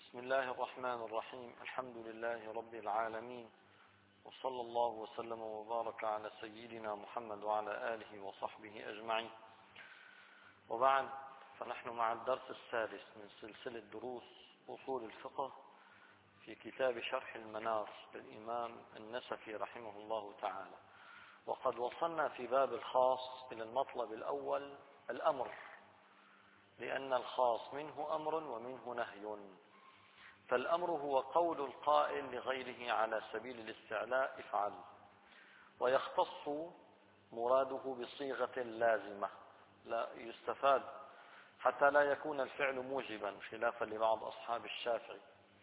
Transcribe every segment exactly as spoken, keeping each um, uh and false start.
بسم الله الرحمن الرحيم. الحمد لله رب العالمين، وصلى الله وسلم وبارك على سيدنا محمد وعلى آله وصحبه أجمعين، وبعد، فنحن مع الدرس السادس من سلسلة دروس أصول الفقه في كتاب شرح المنار للإمام النسفي رحمه الله تعالى. وقد وصلنا في باب الخاص إلى المطلب الأول، الأمر، لأن الخاص منه أمر ومنه نهي. فالأمر هو قول القائل لغيره على سبيل الاستعلاء افعل، ويختص مراده بصيغة لازمة لا يستفاد حتى لا يكون الفعل موجبا، خلافا لبعض أصحاب الشافعي،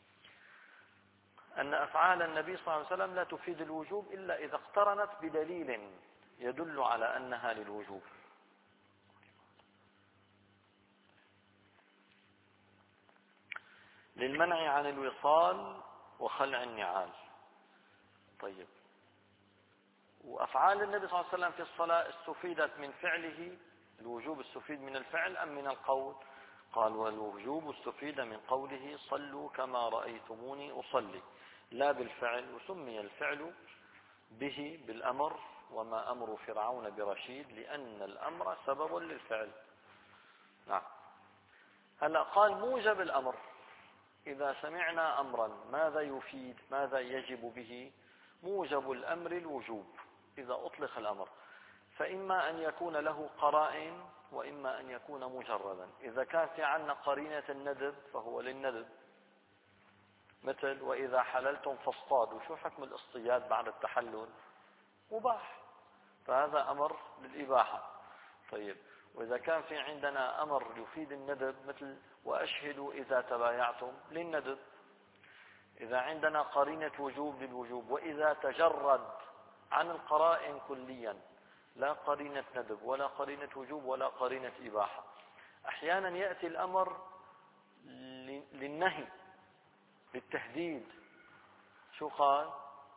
أن أفعال النبي صلى الله عليه وسلم لا تفيد الوجوب إلا إذا اقترنت بدليل يدل على أنها للوجوب. للمنع عن الوصال وخلع النعال. طيب، وأفعال النبي صلى الله عليه وسلم في الصلاة استفيدت من فعله، الوجوب استفيد من الفعل أم من القول؟ قال: والوجوب استفيد من قوله صلوا كما رأيتموني أصلي، لا بالفعل، وسمي الفعل به بالأمر، وما أمر فرعون برشيد، لأن الأمر سبب للفعل. نعم. هلأ قال موجب الأمر، إذا سمعنا أمرا ماذا يفيد؟ ماذا يجب به؟ موجب الأمر الوجوب إذا أطلق الأمر، فإما أن يكون له قرائن وإما أن يكون مجردا. إذا كان في عنا قرينة الندب فهو للندب، مثل وإذا حللتم فاصطادوا. شو حكم الاصطياد بعد التحلل؟ مباح، فهذا أمر للإباحة. طيب، وإذا كان في عندنا أمر يفيد الندب، مثل وأشهدوا إذا تبايعتم، للندب. إذا عندنا قرينة وجوب للوجوب، وإذا تجرد عن القرائن كليا، لا قرينة ندب ولا قرينة وجوب ولا قرينة إباحة. أحيانا يأتي الأمر للنهي، للتهديد. شو قال؟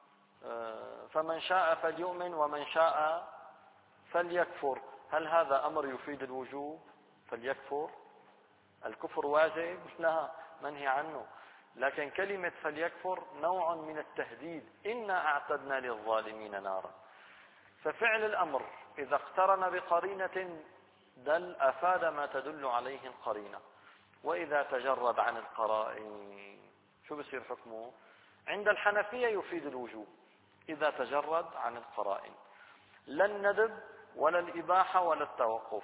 فمن شاء فليؤمن ومن شاء فليكفر. هل هذا أمر يفيد الوجوب؟ فليكفر، الكفر واجب؟ لا، منهي عنه. لكن كلمة فليكفر نوع من التهديد، إنا أعتدنا للظالمين نارا. ففعل الأمر إذا اقترن بقرينة دل أفاد ما تدل عليه القرينة، وإذا تجرد عن القرائن شو بصير حكمه؟ عند الحنفية يفيد الوجوب إذا تجرد عن القرائن، لا الندب ولا الإباحة ولا التوقف،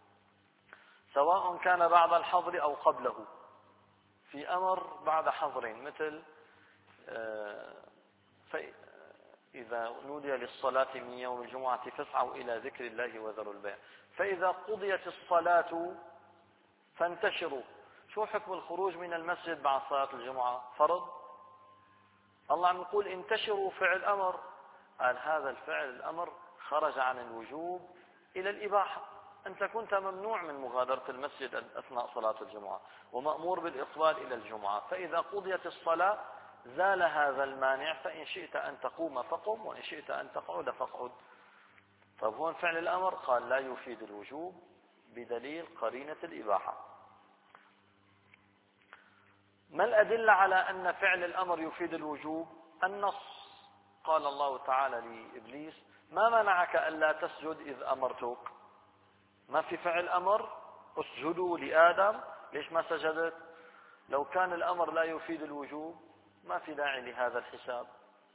سواء كان بعد الحظر أو قبله. في أمر بعد حظر، مثل إذا نودي للصلاة من يوم الجمعة فاسعوا إلى ذكر الله وذروا البيع، فإذا قضيت الصلاة فانتشروا. شو حكم الخروج من المسجد بعد صلاة الجمعة؟ فرض. الله عم يقول انتشروا، فعل أمر. قال هذا الفعل الأمر خرج عن الوجوب إلى الإباحة. أنت كنت ممنوع من مغادرة المسجد أثناء صلاة الجمعة، ومأمور بالإقبال إلى الجمعة، فإذا قضيت الصلاة زال هذا المانع، فإن شئت أن تقوم فقم، وإن شئت أن تقعد فاقعد. طيب، هون فعل الأمر قال لا يفيد الوجوب بدليل قرينة الإباحة. ما الأدلة على أن فعل الأمر يفيد الوجوب؟ النص. قال الله تعالى لإبليس: ما منعك ألا تسجد إذ أمرتك؟ ما في فعل أمر اسجدوا لآدم، ليش ما سجدت؟ لو كان الأمر لا يفيد الوجوب ما في داعي لهذا الحساب.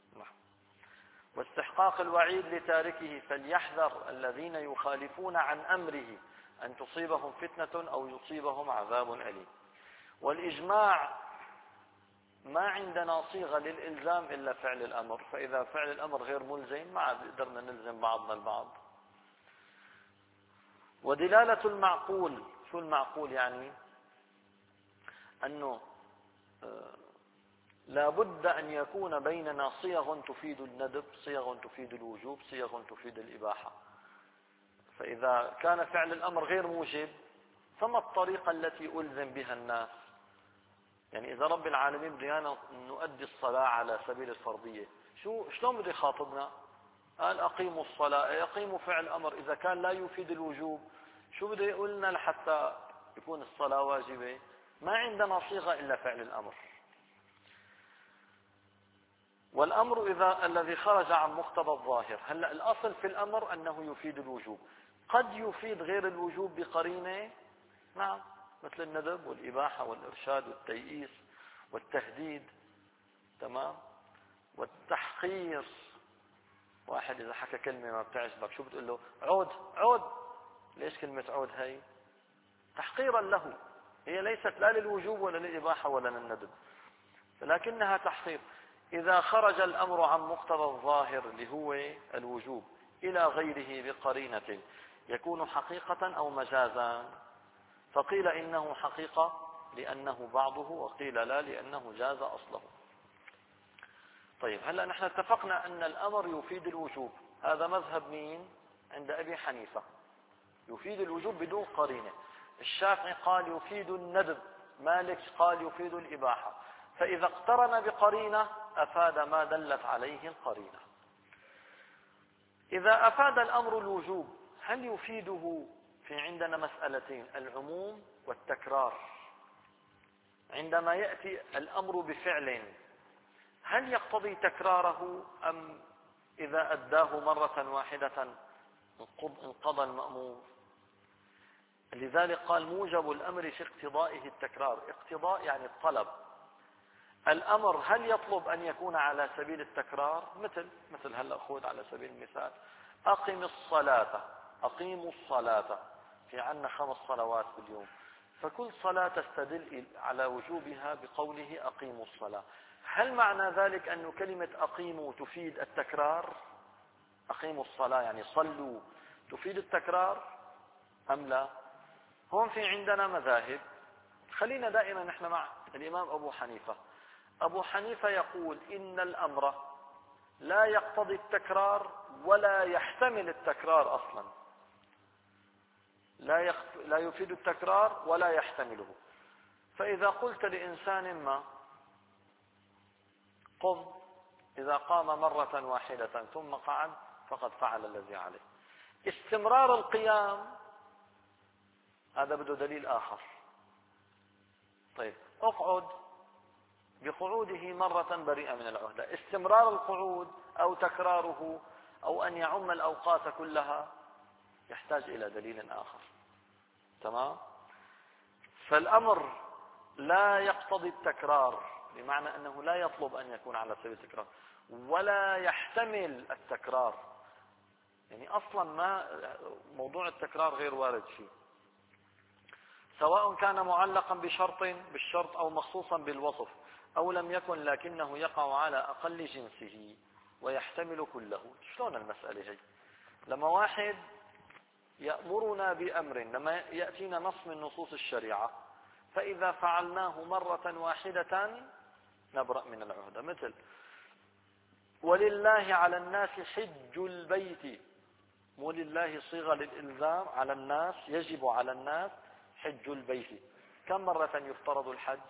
واستحقاق الوعيد لتاركه: فليحذر الذين يخالفون عن أمره أن تصيبهم فتنة أو يصيبهم عذاب أليم. والإجماع: ما عندنا صيغة للإلزام إلا فعل الأمر، فإذا فعل الأمر غير ملزم ما عاد قدرنا نلزم بعضنا البعض. ودلالة المعقول. شو المعقول؟ يعني أنه لا بد أن يكون بيننا صيغ تفيد الندب، صيغ تفيد الوجوب، صيغ تفيد الإباحة. فإذا كان فعل الأمر غير موجب، فما الطريقة التي ألزم بها الناس؟ يعني إذا رب العالمين بدنا نؤدي الصلاة على سبيل الفرضية، شو شلون بده يخاطبنا؟ قال أقيموا الصلاة، يقيموا فعل أمر. إذا كان لا يفيد الوجوب شو بده يقولنا لحتى يكون الصلاة واجبة؟ ما عندنا صيغة إلا فعل الأمر. والأمر إذا الذي خرج عن مقتضى الظاهر. هلا الأصل في الأمر أنه يفيد الوجوب، قد يفيد غير الوجوب بقرينة، نعم، مثل الندب والإباحة والإرشاد والتيئيس والتهديد، تمام، والتحقير. واحد إذا حكى كلمة ما بتعجبك شو بتقول له؟ عود عود. ليش كلمة عود هي؟ تحقيرا له، هي ليست لا للوجوب ولا للإباحة ولا للندب، لكنها تحقير. إذا خرج الأمر عن مقتضى الظاهر اللي هو الوجوب إلى غيره بقرينة يكون حقيقة أو مجازا، فقيل إنه حقيقة لأنه بعضه، وقيل لا لأنه جاز أصله. طيب هلأ نحن اتفقنا أن الأمر يفيد الوجوب، هذا مذهب مين؟ عند أبي حنيفة، يفيد الوجوب بدون قرينة. الشافعي قال يفيد الندب، مالك قال يفيد الإباحة. فإذا اقترن بقرينة أفاد ما دلت عليه القرينة. إذا أفاد الأمر الوجوب هل يفيده؟ في عندنا مسألتين، العموم والتكرار. عندما يأتي الأمر بفعل هل يقتضي تكراره، أم إذا أداه مرة واحدة انقضى المأمور؟ لذلك قال موجب الأمر في اقتضائه التكرار. اقتضاء يعني الطلب. الأمر هل يطلب أن يكون على سبيل التكرار؟ مثل مثل هلا خذ على سبيل المثال أقم الصلاة، أقيموا الصلاة، في عنا خمس صلوات باليوم، فكل صلاة تستدل على وجوبها بقوله أقيموا الصلاة. هل معنى ذلك أن كلمة أقيموا تفيد التكرار؟ أقيموا الصلاة يعني صلوا تفيد التكرار أم لا؟ هون في عندنا مذاهب. خلينا دائما نحن مع الإمام أبو حنيفة. أبو حنيفة يقول إن الأمر لا يقتضي التكرار ولا يحتمل التكرار أصلا، لا, يخت... لا يفيد التكرار ولا يحتمله. فإذا قلت لإنسان ما قم، إذا قام مرة واحدة ثم قعد فقد فعل الذي عليه. استمرار القيام هذا بده دليل آخر. طيب اقعد بقعوده مرة بريئة من العهدة. استمرار القعود أو تكراره أو أن يعم الأوقات كلها يحتاج إلى دليل آخر، تمام؟ فالأمر لا يقتضي التكرار، بمعنى أنه لا يطلب أن يكون على سبيل التكرار، ولا يحتمل التكرار، يعني أصلا ما موضوع التكرار غير وارد فيه، سواء كان معلقا بشرط بالشرط أو مخصوصا بالوصف أو لم يكن، لكنه يقع على أقل جنسه ويحتمل كله. شلون المسألة هي؟ لما واحد يأمرنا بأمر، لما يأتينا نص من نصوص الشريعة فإذا فعلناه مرة واحدة نبرأ من العهدة، مثل ولله على الناس حج البيت، ولله صيغة للإلزام، على الناس يجب على الناس حج البيت. كم مرة يفترض الحج؟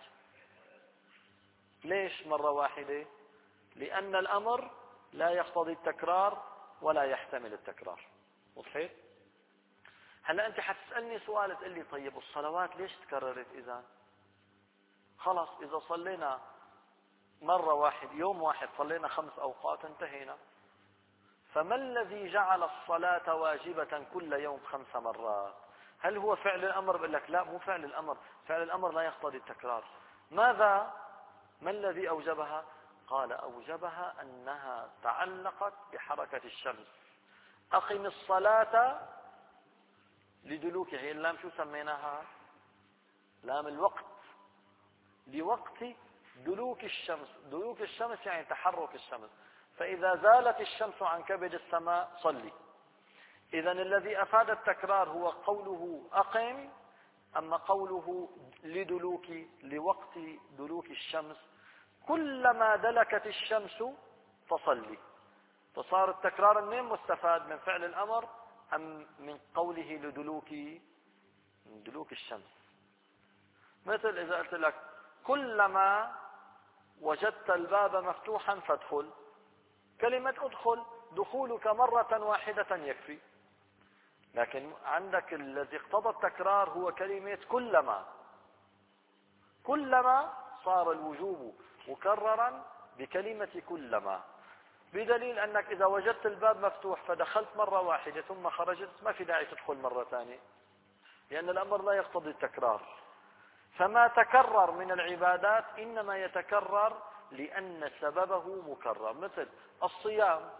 ليش مرة واحدة؟ لأن الأمر لا يقتضي التكرار ولا يحتمل التكرار. وضحت؟ هلا أنت حتسألني سؤال تقول لي طيب الصلوات ليش تكررت؟ إذا خلص إذا صلينا مرة واحد يوم واحد صلينا خمس أوقات انتهينا، فما الذي جعل الصلاة واجبة كل يوم خمس مرات؟ هل هو فعل الأمر؟ بقول لك لا، مو فعل الأمر، فعل الأمر لا يقتضي التكرار. ماذا؟ ما الذي أوجبها؟ قال أوجبها أنها تعلقت بحركة الشمس. أقم الصلاة لدلوك، هي اللام شو سميناها؟ لام الوقت، لوقت دلوك الشمس. دلوك الشمس يعني تحرك الشمس، فإذا زالت الشمس عن كبد السماء صلي. إذن الذي أفاد التكرار هو قوله أقم، أما قوله لدلوك لوقت دلوك الشمس كلما دلكت الشمس فصلي. فصار التكرار من مستفاد من فعل الأمر أم من قوله لدلوك من دلوك الشمس؟ مثل إذا قلت لك كلما وجدت الباب مفتوحا فادخل، كلمة ادخل دخولك مرة واحدة يكفي، لكن عندك الذي اقتضى التكرار هو كلمة كلما. كلما صار الوجوب مكررا بكلمة كلما، بدليل أنك إذا وجدت الباب مفتوح فدخلت مرة واحدة ثم خرجت ما في داعي تدخل مرة ثانية، لأن الأمر لا يقتضي التكرار. فما تكرر من العبادات إنما يتكرر لأن سببه مكرر، مثل الصيام،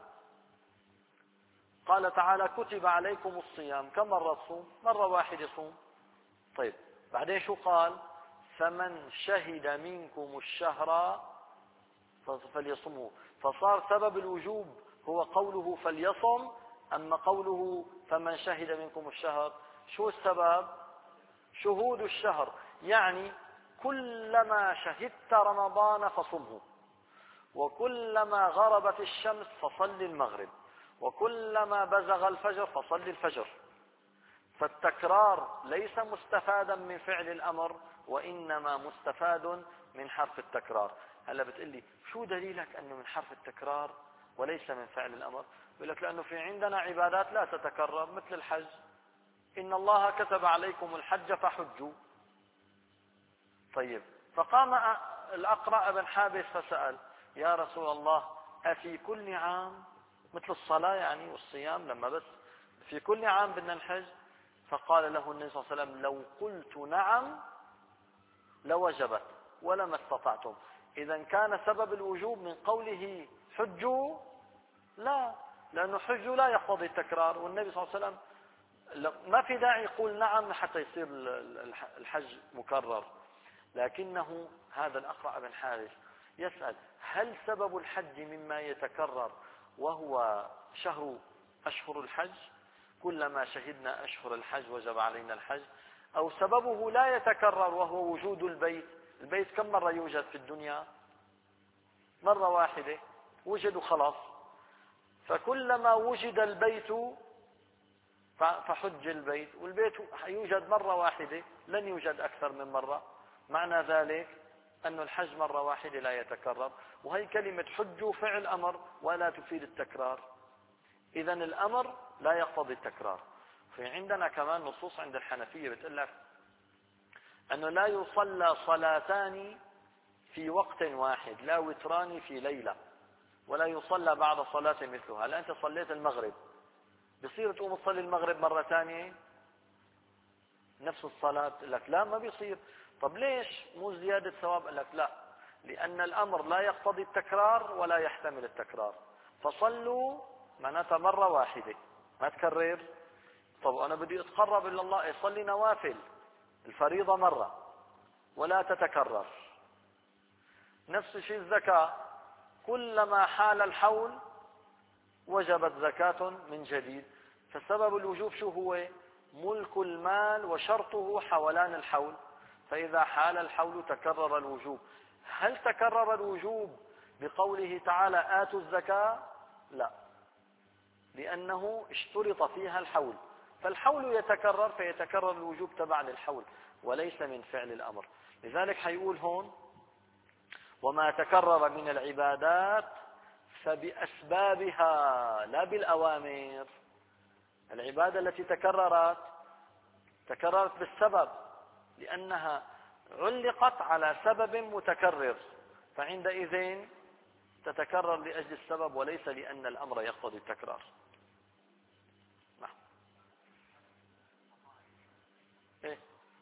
قال تعالى كتب عليكم الصيام، كم مرة تصوم؟ مرة واحدة صوم. طيب بعدين شو قال؟ فمن شهد منكم الشهر فليصمه، فصار سبب الوجوب هو قوله فليصم، أما قوله فمن شهد منكم الشهر شو السبب؟ شهود الشهر، يعني كلما شهدت رمضان فصمه، وكلما غربت الشمس فصل المغرب، وكلما بزغ الفجر فصل الفجر. فالتكرار ليس مستفادا من فعل الأمر، وإنما مستفاد من حرف التكرار. هلا بتقلي شو دليلك أنه من حرف التكرار وليس من فعل الأمر؟ بقول لك لأنه في عندنا عبادات لا تتكرر مثل الحج، إن الله كتب عليكم الحج فحجوا. طيب فقام الأقرع بن حابس فسأل يا رسول الله أفي كل عام، مثل الصلاة يعني والصيام لما بس في كل عام بدنا الحج؟ فقال له النبي صلى الله عليه وسلم لو قلت نعم لوجبت ولما استطعتم. إذا كان سبب الوجوب من قوله حجوا؟ لا، لأنه حجوا لا يقتضي التكرار، والنبي صلى الله عليه وسلم ما في داعي يقول نعم حتى يصير الحج مكرر. لكنه هذا الأقرع بن حارث يسأل هل سبب الحج مما يتكرر وهو شهر أشهر الحج، كلما شهدنا أشهر الحج وجب علينا الحج، أو سببه لا يتكرر وهو وجود البيت؟ البيت كم مرة يوجد في الدنيا؟ مرة واحدة، وجد خلاص، فكلما وجد البيت فحج البيت، والبيت يوجد مرة واحدة لن يوجد أكثر من مرة، معنى ذلك أن الحج مرة واحدة لا يتكرر. وهي كلمة حج فعل أمر ولا تفيد التكرار، إذا الأمر لا يقتضي التكرار. في عندنا كمان نصوص عند الحنفية بتقول لك أنه لا يصلى صلاتان في وقت واحد، لا وتران في ليلة، ولا يصلى بعد صلاة مثلها. هلا أنت صليت المغرب بصير تقوم تصلي المغرب مرة ثانية نفس الصلاة؟ لك لا ما بيصير. طب ليش مو زيادة ثواب؟ لك لا، لأن الأمر لا يقتضي التكرار ولا يحتمل التكرار، فصلوا معناتها مرة واحدة ما تكرر. طب أنا بدي أتقرب إلى الله أصلي نوافل، الفريضة مرة ولا تتكرر. نفس الشيء الزكاة، كلما حال الحول وجبت زكاة من جديد. فسبب الوجوب شو هو؟ ملك المال، وشرطه حولان الحول، فإذا حال الحول تكرر الوجوب. هل تكرر الوجوب بقوله تعالى آتوا الزكاة؟ لا، لأنه اشترط فيها الحول، فالحول يتكرر فيتكرر الوجوب تبع للحول وليس من فعل الأمر. لذلك حيقول هون وما تكرر من العبادات فبأسبابها لا بالأوامر. العبادة التي تكررت تكررت بالسبب، لأنها علقت على سبب متكرر، فعندئذ تتكرر لأجل السبب وليس لأن الأمر يقتضي التكرار. نعم. إيه؟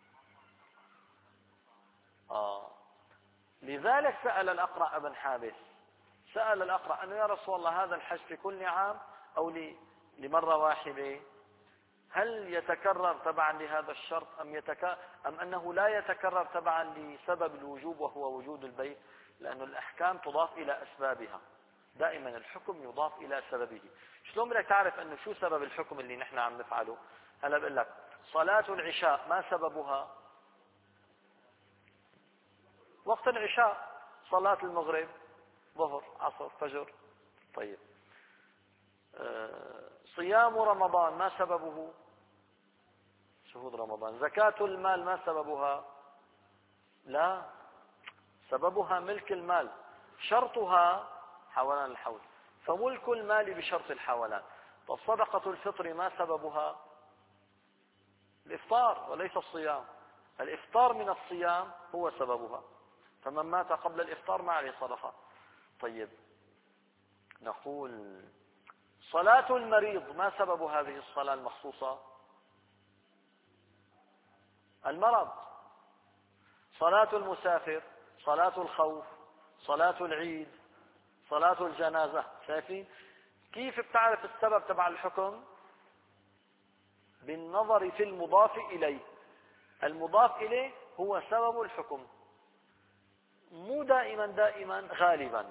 آه. لذلك سأل الأقرع بن حابس، سأل الأقرع أنه يا رسول الله هذا الحج في كل عام أو لمرة واحدة؟ هل يتكرر تبعا لهذا الشرط أم, يتك... أم أنه لا يتكرر تبعا لسبب الوجوب وهو وجود البيت؟ لأن الأحكام تضاف إلى أسبابها، دائما الحكم يضاف إلى سببه. شلون بدك تعرف أنه شو سبب الحكم اللي نحن عم نفعله؟ هلا بقول لك صلاة العشاء ما سببها؟ وقت العشاء. صلاة المغرب ظهر عصر فجر. طيب أه... صيام رمضان ما سببه؟ شهود رمضان. زكاة المال ما سببها؟ لا، سببها ملك المال، شرطها حولان الحول، فملك المال بشرط الحولان. طب صدقة الفطر ما سببها؟ الإفطار وليس الصيام، الإفطار من الصيام هو سببها، فمن مات قبل الإفطار ما عليه صدقة. طيب نقول صلاة المريض ما سبب هذه الصلاة المخصوصة؟ المرض. صلاة المسافر، صلاة الخوف، صلاة العيد، صلاة الجنازة. شايفين كيف بتعرف السبب تبع الحكم؟ بالنظر في المضاف إليه. المضاف إليه هو سبب الحكم، مو دائما دائما غالبا.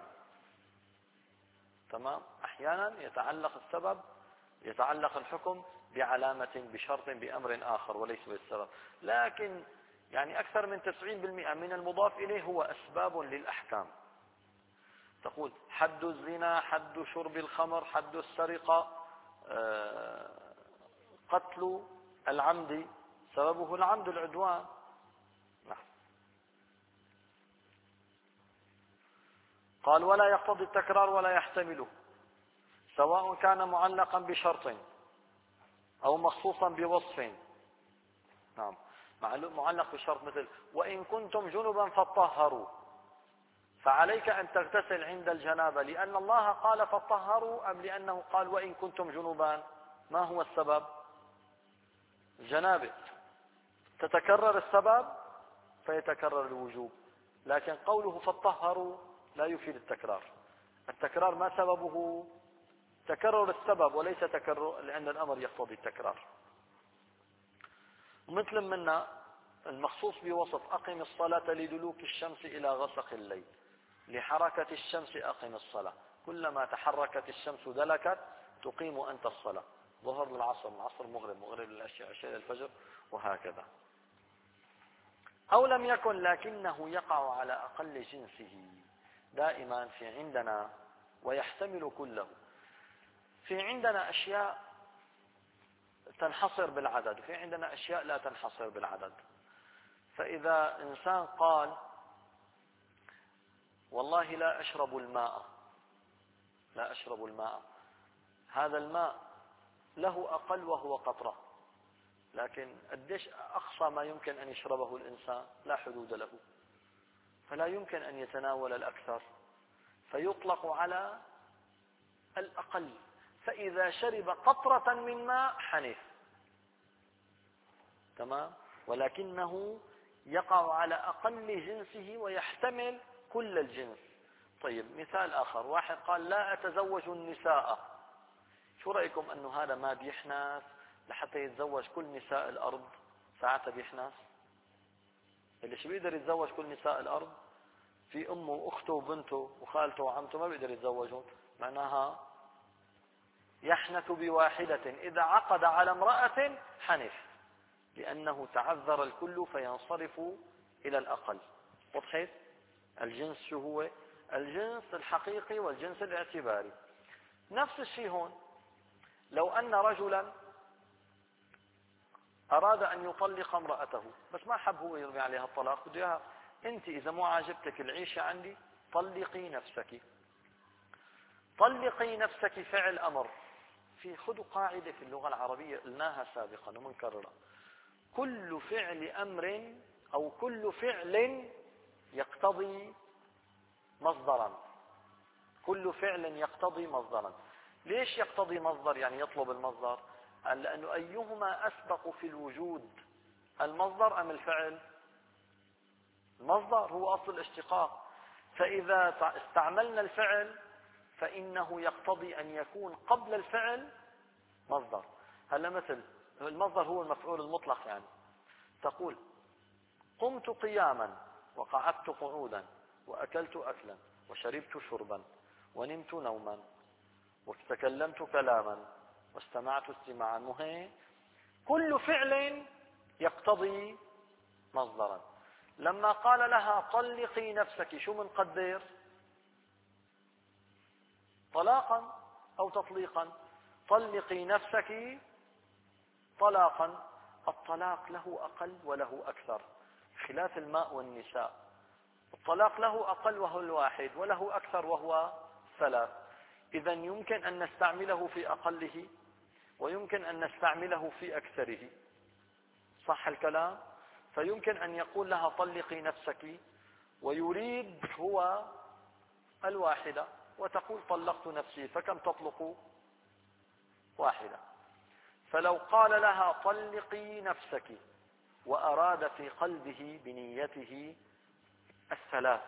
تمام. أحيانا يتعلق السبب يتعلق الحكم بعلامة بشرط بأمر آخر وليس بالسبب، لكن يعني أكثر من تسعين بالمئة من المضاف إليه هو أسباب للأحكام. تقول حد الزنا، حد شرب الخمر، حد السرقة، قتل العمد سببه العمد العدوان. قال ولا يقتضي التكرار ولا يحتمله، سواء كان معلقا بشرط أو مخصوصا بوصف. نعم، معلق بشرط مثل وإن كنتم جنبا فطهروا، فعليك أن تغتسل عند الجنابة لأن الله قال فطهروا، أم لأنه قال وإن كنتم جنبا؟ ما هو السبب؟ الجنابة. تتكرر السبب فيتكرر الوجوب، لكن قوله فطهروا لا يفيد التكرار. التكرار ما سببه؟ تكرر السبب وليس تكرر، لأن الأمر يقتضي التكرار. مثل منا المخصوص بوصف أقم الصلاة لدلوك الشمس إلى غسق الليل، لحركة الشمس أقم الصلاة، كلما تحركت الشمس دلكت تقيم أنت الصلاة، ظهر للعصر، العصر مغرب، مغرب للعشاء، عشاء للفجر، وهكذا. أو لم يكن لكنه يقع على أقل جنسه. دائما في عندنا ويحتمل كله. في عندنا أشياء تنحصر بالعدد، وفي عندنا أشياء لا تنحصر بالعدد. فإذا إنسان قال والله لا أشرب الماء، لا أشرب الماء، هذا الماء له أقل وهو قطرة، لكن قديش أقصى ما يمكن أن يشربه الإنسان؟ لا حدود له، فلا يمكن أن يتناول الأكثر، فيطلق على الأقل. فإذا شرب قطرة من ماء حنث. تمام. ولكنه يقع على أقل جنسه ويحتمل كل الجنس. طيب مثال آخر، واحد قال لا أتزوج النساء، شو رأيكم أنه هذا ما بيحنث لحتى يتزوج كل نساء الأرض؟ ساعتها بيحنث. اللي شو بيقدر يتزوج كل نساء الأرض؟ في أمه وأخته وبنته وخالته وعمته ما بيقدر يتزوجون، معناها يحنث بواحدة. إذا عقد على امرأة حنث، لأنه تعذر الكل فينصرف إلى الأقل. وضحت؟ الجنس شو هو؟ الجنس الحقيقي والجنس الاعتباري. نفس الشيء هون، لو أن رجلا أراد أن يطلق امرأته بس ما حب هو يرمي عليها الطلاق، بده إياها أنت إذا مو عاجبتك العيشة عندي طلقي نفسك. طلقي نفسك فعل أمر. في خذوا قاعدة في اللغة العربية قلناها سابقا ومنكررة، كل فعل أمر أو كل فعل يقتضي مصدرا. كل فعل يقتضي مصدرا. ليش يقتضي مصدر؟ يعني يطلب المصدر، لأنه أيهما أسبق في الوجود، المصدر أم الفعل؟ المصدر هو أصل الاشتقاق، فإذا استعملنا الفعل فإنه يقتضي أن يكون قبل الفعل مصدر. هلا مثل المصدر هو المفعول المطلق، يعني تقول قمت قياما وقعدت قعودا وأكلت أكلا وشربت شربا ونمت نوما وتكلمت كلاما واستمعت استماعا. مهم كل فعل يقتضي مصدرا. لما قال لها طلقي نفسك شو منقدر؟ طلاقا أو تطليقا. طلقي نفسك طلاقا. الطلاق له أقل وله أكثر، خلاف الماء والنساء. الطلاق له أقل وهو الواحد، وله أكثر وهو ثلاث. إذا يمكن أن نستعمله في أقله ويمكن أن نستعمله في أكثره. صح الكلام؟ فيمكن أن يقول لها طلقي نفسك ويريد هو الواحدة وتقول طلقت نفسي، فكم تطلق؟ واحدة. فلو قال لها طلقي نفسك وأراد في قلبه بنيته الثلاث،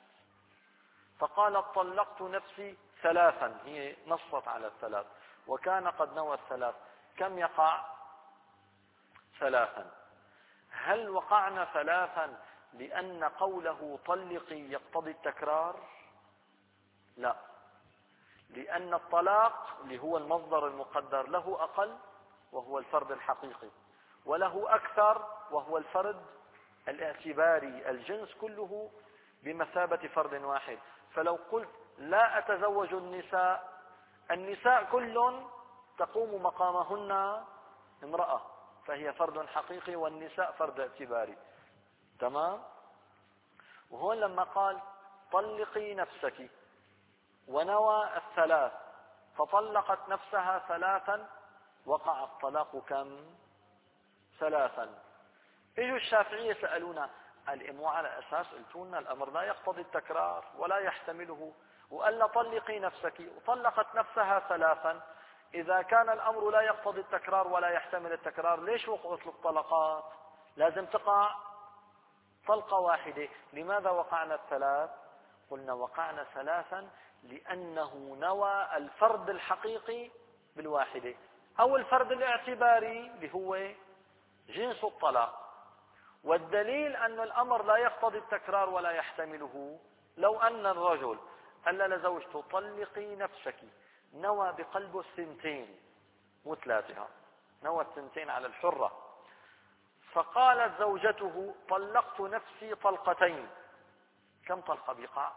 فقالت طلقت نفسي ثلاثا، هي نصت على الثلاث وكان قد نوى الثلاث، كم يقع؟ ثلاثا. هل وقعنا ثلاثا لأن قوله طلقي يقتضي التكرار؟ لا، لأن الطلاق اللي هو المصدر المقدر له أقل وهو الفرد الحقيقي، وله أكثر وهو الفرد الاعتباري، الجنس كله بمثابة فرد واحد. فلو قلت لا أتزوج النساء، النساء كل تقوم مقامهن امرأة، فهي فرد حقيقي والنساء فرد اعتباري. تمام؟ وهون لما قال طلقي نفسك ونوى الثلاث فطلقت نفسها ثلاثا، وقع الطلاق كم؟ ثلاثا. اجوا الشافعية سألونا، قال مو على أساس قلتولنا الأمر لا يقتضي التكرار ولا يحتمله، وقال طلقي نفسك وطلقت نفسها ثلاثا، إذا كان الأمر لا يقتضي التكرار ولا يحتمل التكرار ليش وقعت الطلقات؟ لازم تقع طلقة واحدة. لماذا وقعنا الثلاث؟ قلنا وقعنا ثلاثا لأنه نوى الفرد الحقيقي بالواحدة أو الفرد الاعتباري اللي هو جنس الطلاق. والدليل أن الأمر لا يقتضي التكرار ولا يحتمله، لو أن الرجل قال لزوجته طلقي نفسك، نوى بقلبه الثنتين مو ثلاثة، نوى الثنتين على الحرة، فقالت زوجته طلقت نفسي طلقتين، كم طلقة بيقع؟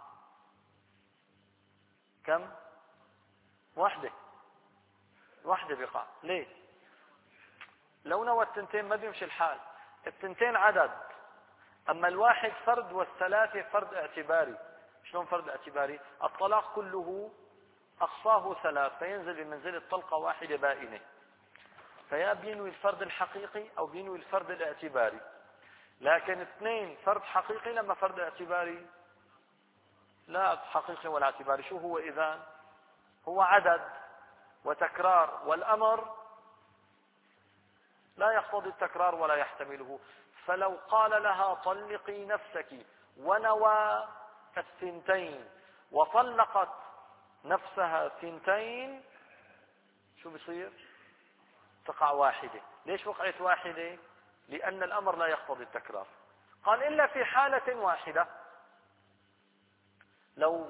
كم؟ واحدة، واحدة بيقع. ليه؟ لو نوى الثنتين ما بيمشي الحال، الثنتين عدد، أما الواحد فرد والثلاثة فرد اعتباري. شلون فرد اعتباري؟ الطلاق كله أقصاه ثلاث، فينزل بمنزلة طلقة واحدة بائنة، فيا بينوي الفرد الحقيقي أو بينوي الفرد الاعتباري. لكن اثنين فرد حقيقي لما فرد اعتباري لا حقيقي ولا اعتباري، شو هو إذن؟ هو عدد وتكرار، والأمر لا يقتضي التكرار ولا يحتمله. فلو قال لها طلقي نفسك ونوى الثنتين وطلقت نفسها ثنتين، شو بصير؟ تقع واحدة. ليش وقعت واحدة؟ لأن الأمر لا يقتضي التكرار. قال إلا في حالة واحدة، لو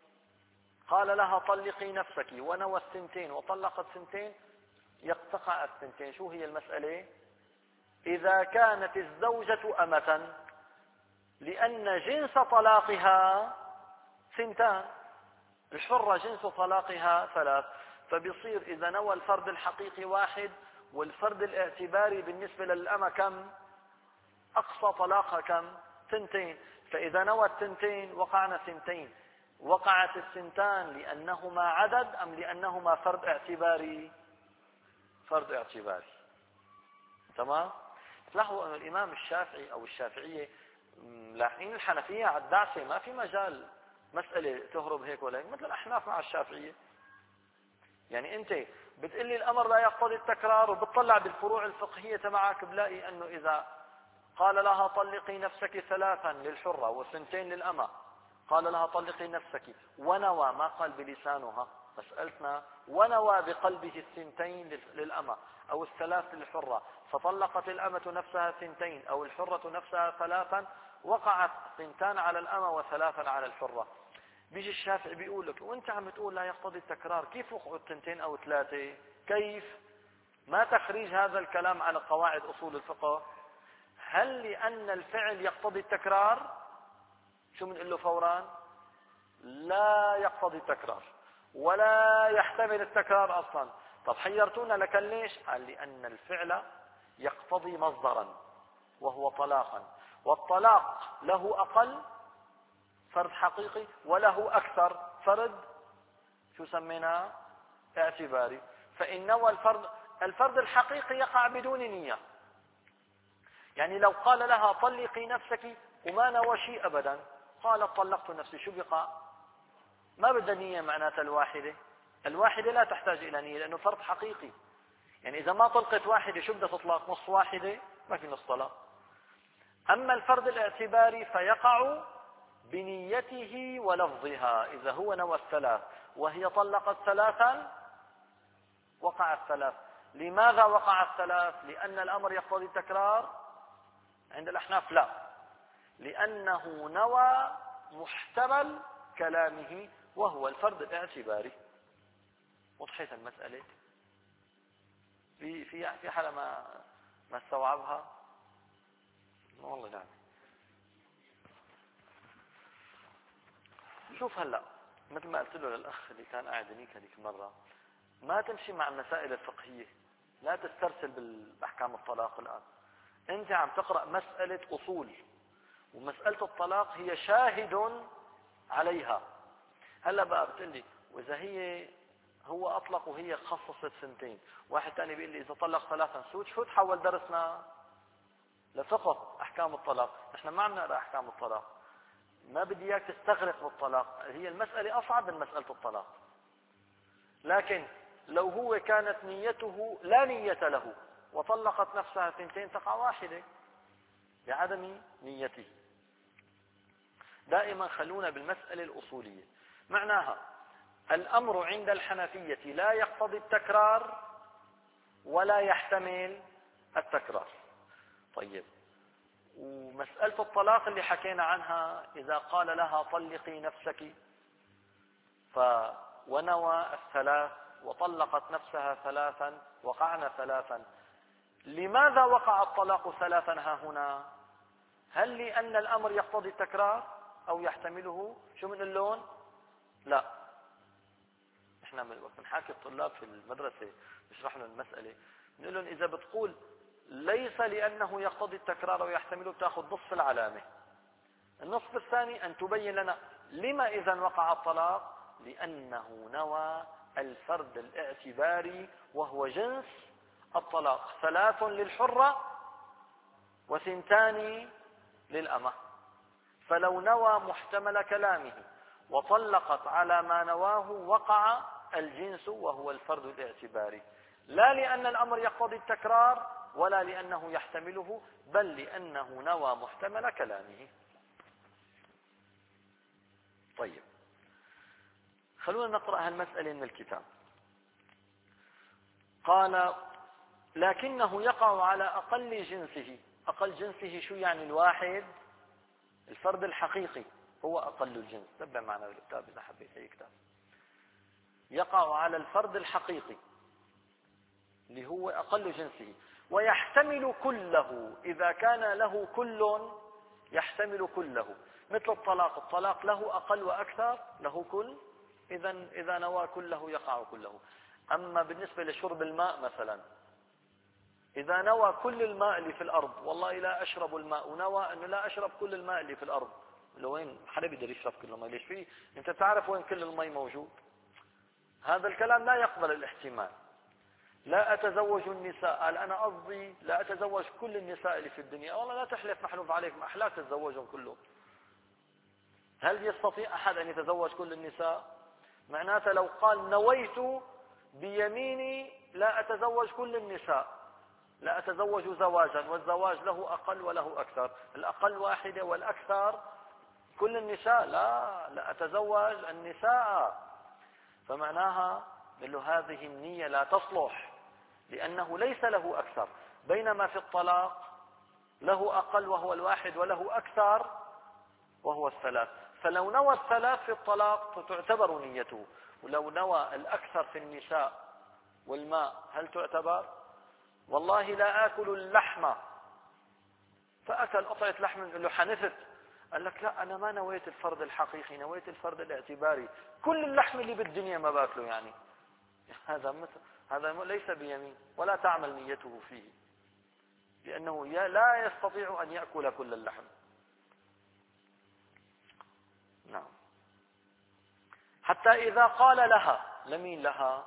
قال لها طلقي نفسك ونوى الثنتين وطلقت ثنتين يقتقع الثنتين. شو هي المسألة؟ إذا كانت الزوجة أمة، لأن جنس طلاقها ثنتان، الحرة جنس طلاقها ثلاث، فبيصير إذا نوى الفرد الحقيقي واحد والفرد الاعتباري بالنسبة للأمة كم؟ أقصى طلاقها كم؟ ثنتين. فإذا نوى الثنتين وقعنا ثنتين. وقعت الثنتان لأنهما عدد أم لأنهما فرد اعتباري؟ فرد اعتباري. تمام؟ لاحظوا أن الإمام الشافعي أو الشافعية لاحقين الحنفية على الدعسة، ما في مجال مسألة تهرب هيك ولا هيك، مثل الأحناف مع الشافعية. يعني أنت بتقلي الأمر لا يقتضي التكرار وبتطلع بالفروع الفقهية تبعك بلاقي أنه إذا قال لها طلقي نفسك ثلاثا للحرة وثنتين للأمة، قال لها طلقي نفسك ونوى، ما قال بلسانها، مسألتنا ونوى بقلبه الثنتين للأمة أو الثلاث للحرة، فطلقت الأمة نفسها ثنتين أو الحرة نفسها ثلاثا، وقعت ثنتان على الأمة وثلاثا على الحرة. بيجي الشافعي بيقول لك وانت عم تقول لا يقتضي التكرار، كيف وقعوا الثنتين أو ثلاثة؟ كيف؟ ما تخريج هذا الكلام على قواعد أصول الفقه؟ هل لأن الفعل يقتضي التكرار؟ شو بنقول له فورا؟ لا يقتضي التكرار ولا يحتمل التكرار أصلا. طب حيرتونا لك ليش؟ قال لأن الفعل يقتضي مصدرا وهو طلاقا، والطلاق له أقل فرد حقيقي وله أكثر فرد شو سميناه؟ اعتباري. فإن نوى الفرد الفرد الحقيقي يقع بدون نية. يعني لو قال لها طلقي نفسك وما نوى شيء أبدا، قالت طلقت نفسي، شو بقى؟ ما بدها نية معناتها الواحدة. الواحدة لا تحتاج إلى نية لأنه فرض حقيقي. يعني إذا ما طلقت واحدة شو بدها تطلق؟ نص واحدة، ما في نص طلاق. أما الفرض الاعتباري فيقع بنيته ولفظها. إذا هو نوى الثلاث وهي طلقت ثلاثا وقع الثلاث. لماذا وقع الثلاث؟ لأن الأمر يقتضي التكرار؟ عند الأحناف لا، لأنه نوى محتمل كلامه وهو الفرض الاعتباري. وضحت المسألة؟ في في في حدا ما ما استوعبها؟ والله نعم. شوف هلا مثل ما قلت له للأخ اللي كان قاعد هنيك هذيك المرة، ما تمشي مع المسائل الفقهية، لا تسترسل بالأحكام الطلاق الآن. أنت عم تقرأ مسألة أصول، ومسألة الطلاق هي شاهد عليها. هلا بقى بتقول لي وإذا هي هو أطلق وهي خصصت سنتين، واحد ثاني بيقول لي إذا طلق ثلاثا شو شو تحول درسنا لفقه أحكام الطلاق؟ نحن ما عم نقرأ أحكام الطلاق. ما بدي إياك تستغرق بالطلاق، هي المسألة أصعب من مسألة الطلاق. لكن لو هو كانت نيته لا نية له وطلقت نفسها ثنتين تقع واحدة بعدم نيته. دائما خلونا بالمسألة الأصولية. معناها الأمر عند الحنفية لا يقتضي التكرار ولا يحتمل التكرار. طيب، ومسألة الطلاق اللي حكينا عنها إذا قال لها طلقي نفسك ف ونوى الثلاث وطلقت نفسها ثلاثا وقعنا ثلاثا، لماذا وقع الطلاق ثلاثا ها هنا؟ هل لأن الأمر يقتضي التكرار أو يحتمله؟ شو من اللون؟ لا. احنا وقت نحاكي الطلاب في المدرسة نشرح لهم المسألة بنقول لهم إذا بتقول ليس لأنه يقتضي التكرار ويحتمله بتاخذ نصف العلامة. النصف الثاني أن تبين لنا لما إذا وقع الطلاق؟ لأنه نوى الفرد الاعتباري وهو جنس الطلاق، ثلاث للحرة وثنتان للأمة. فلو نوى محتمل كلامه وطلقت على ما نواه وقع الجنس وهو الفرد الاعتباري، لا لأن الأمر يقتضي التكرار ولا لأنه يحتمله، بل لأنه نوى محتمل كلامه. طيب، خلونا نقرأ هالمسألة من الكتاب. قال لكنه يقع على أقل جنسه. أقل جنسه شو يعني؟ الواحد، الفرد الحقيقي هو أقل الجنس. تبع معنا بالكتاب إذا حبيت أي كتاب. يقع على الفرد الحقيقي اللي هو أقل جنسه، ويحتمل كله. إذا كان له كل يحتمل كله، مثل الطلاق. الطلاق له أقل وأكثر، له كل، إذا إذا نوى كله يقع كله. أما بالنسبة لشرب الماء مثلا، إذا نوى كل الماء اللي في الأرض، والله لا أشرب الماء، ونوى أنه لا أشرب كل الماء اللي في الأرض، لو وين حدا بيقدر يشرب كل الماء؟ ليش؟ فيه أنت تعرف وين كل الماء موجود. هذا الكلام لا يقبل الاحتمال. لا أتزوج النساء، قال أنا قصدي لا أتزوج كل النساء اللي في الدنيا. والله لا تحلف محلوف عليك، ما أحلاك تتزوجهم كلهم. هل يستطيع أحد أن يتزوج كل النساء؟ معناته لو قال نويت بيميني لا أتزوج كل النساء، لا أتزوج زواجا، والزواج له أقل وله أكثر، الأقل واحدة والأكثر كل النساء، لا لا أتزوج النساء. فمعناها له هذه النية لا تصلح، لأنه ليس له أكثر، بينما في الطلاق له أقل وهو الواحد، وله أكثر وهو الثلاث. فلو نوى الثلاث في الطلاق فتعتبر نيته، ولو نوى الأكثر في النساء والماء هل تعتبر؟ والله لا آكل اللحمة، فأكل قطعة لحم له حنفت، قال لك لا أنا ما نويت الفرد الحقيقي، نويت الفرد الاعتباري، كل اللحم اللي بالدنيا ما باكله. يعني هذا مثل هذا ليس بيمين ولا تعمل نيته فيه، لأنه لا يستطيع أن يأكل كل اللحم. نعم. حتى إذا قال لها، لمين لها؟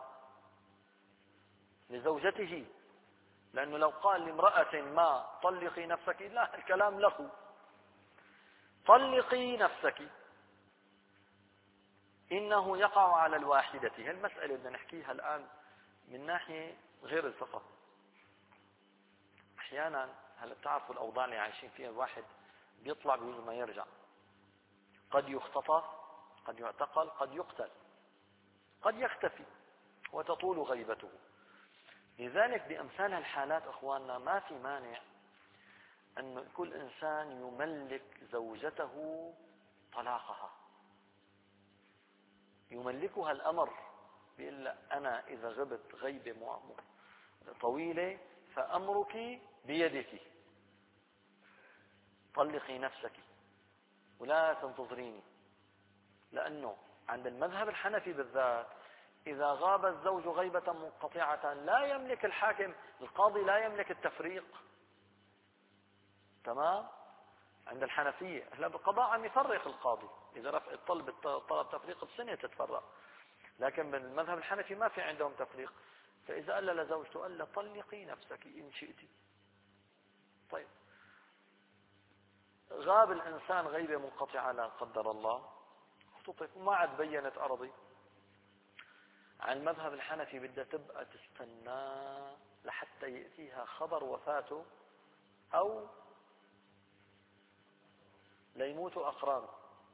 لزوجته، لأنه لو قال لامرأة ما طلقي نفسك، لا، الكلام له. طلقي نفسك إنه يقع على الواحدة. هالمسألة بدنا نحكيها الآن من ناحية غير الفقه. أحيانا هلا بتعرفوا الأوضاع اللي عايشين فيها، الواحد بيطلع بيجوز ما يرجع، قد يختطف، قد يعتقل، قد يقتل، قد يختفي وتطول غيبته. لذلك بأمثال الحالات أخواننا ما في مانع أن كل إنسان يملك زوجته طلاقها، يملكها الأمر، بيقول أنا إذا غبت غيبة طويلة فأمرك بيدك، طلقي نفسك ولا تنتظريني. لأنه عند المذهب الحنفي بالذات إذا غاب الزوج غيبة منقطعة لا يملك الحاكم القاضي لا يملك التفريق. تمام؟ عند الحنفية هلا بالقضاء عم يفرق القاضي، إذا رفع الطلب طلب تفريق بسنة تتفرق، لكن بالمذهب الحنفي ما في عندهم تفريق. فإذا قال لزوجته قال له طلقي نفسك إن شئت. طيب غاب الإنسان غيبة منقطعة لا قدر الله، اختطف وما عاد بينت أرضي، عن المذهب الحنفي بدها تبقى تستنى لحتى يأتيها خبر وفاته أو ليموتوا أقرانه.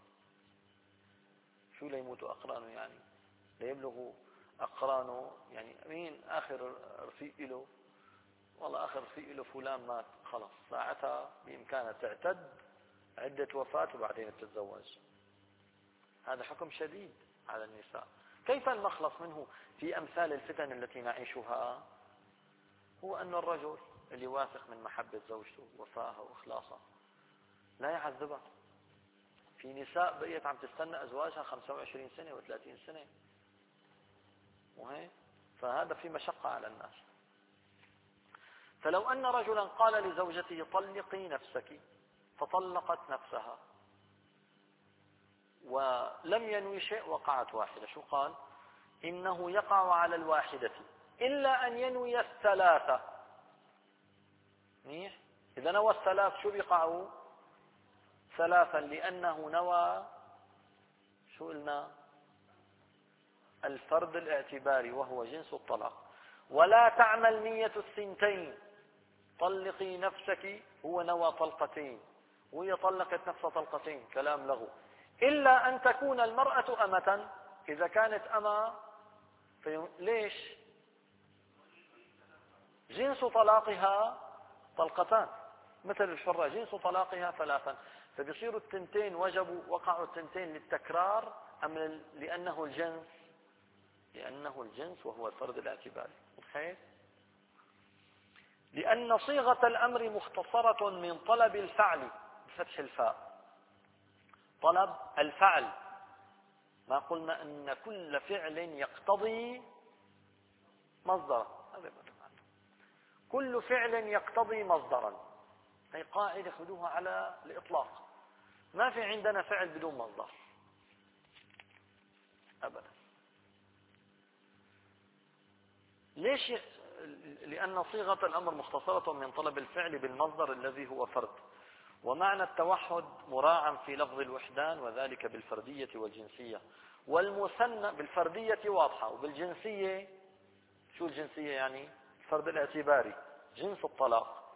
شو ليموتوا أقرانه يعني؟ ليبلغوا أقرانه يعني مين آخر رفيق له؟ والله آخر رفيق له فلان مات، خلاص ساعتها بإمكانها تعتد عدة وفاة وبعدين تتزوج. هذا حكم شديد على النساء. كيف المخلص منه في أمثال الفتن التي نعيشها؟ هو أن الرجل اللي واثق من محبة زوجته ووفائها وإخلاصها لا يعذبها. في نساء بقيت عم تستنى أزواجها خمسة وعشرين سنة وثلاثين سنة وهيك، فهذا في مشقة على الناس. فلو أن رجلا قال لزوجته طلقي نفسك فطلقت نفسها ولم ينوي شيء وقعت واحدة، شو قال؟ إنه يقع على الواحدة إلا أن ينوي الثلاثة. منيح؟ إذا نوى الثلاث شو بيقعوا؟ ثلاثا، لأنه نوى شو قلنا؟ الفرد الاعتباري وهو جنس الطلاق. ولا تعمل نية الثنتين، طلقي نفسك هو نوى طلقتين وهي طلقت نفسها طلقتين، كلام لغو. إلا أن تكون المرأة أمة، إذا كانت أمة في... ليش؟ جنس طلاقها طلقتان، مثل الحرة جنس طلاقها ثلاثا، فبيصيروا التنتين وجبوا وقعوا التنتين للتكرار أم لأنه الجنس؟ لأنه الجنس وهو الفرد الاعتباري. صحيح؟ لأن صيغة الأمر مختصرة من طلب الفعل بفتح الفاء، طلب الفعل. ما قلنا أن كل فعل يقتضي مصدرا، كل فعل يقتضي مصدرا، هي قاعدة خذوها على الإطلاق، ما في عندنا فعل بدون مصدر أبدا. ليش؟ لأن صيغة الأمر مختصرة من طلب الفعل بالمصدر الذي هو فرد، ومعنى التوحد مراعى في لفظ الوحدان وذلك بالفردية والجنسية. والمثنى بالفردية واضحة، وبالجنسية شو الجنسية يعني؟ الفرد الاعتباري جنس الطلاق.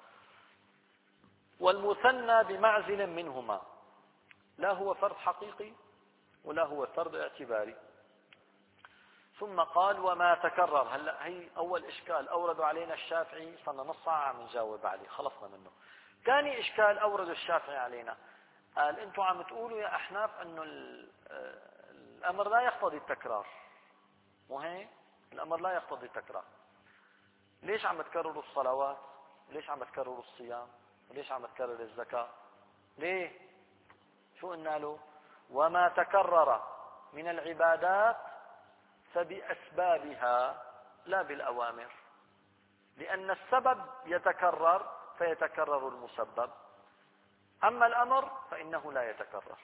والمثنى بمعزل منهما، لا هو فرد حقيقي ولا هو فرد اعتباري. ثم قال وما تكرر. هلا هي أول إشكال أوردوا علينا الشافعي، صرنا نص ساعة عم نجاوب عليه خلصنا منه. ثاني إشكال أوردوا الشافعي علينا، قال أنتم عم تقولوا يا أحناف أنه الأمر لا يقتضي التكرار، مو هيك؟ الأمر لا يقتضي التكرار. ليش عم تكرروا الصلوات؟ ليش عم تكرروا الصيام؟ وليش عم تكرر الزكاة؟ ليه؟ شو قلنا له؟ وما تكرر من العبادات فبأسبابها لا بالأوامر، لأن السبب يتكرر فيتكرر المسبب، أما الأمر فإنه لا يتكرر.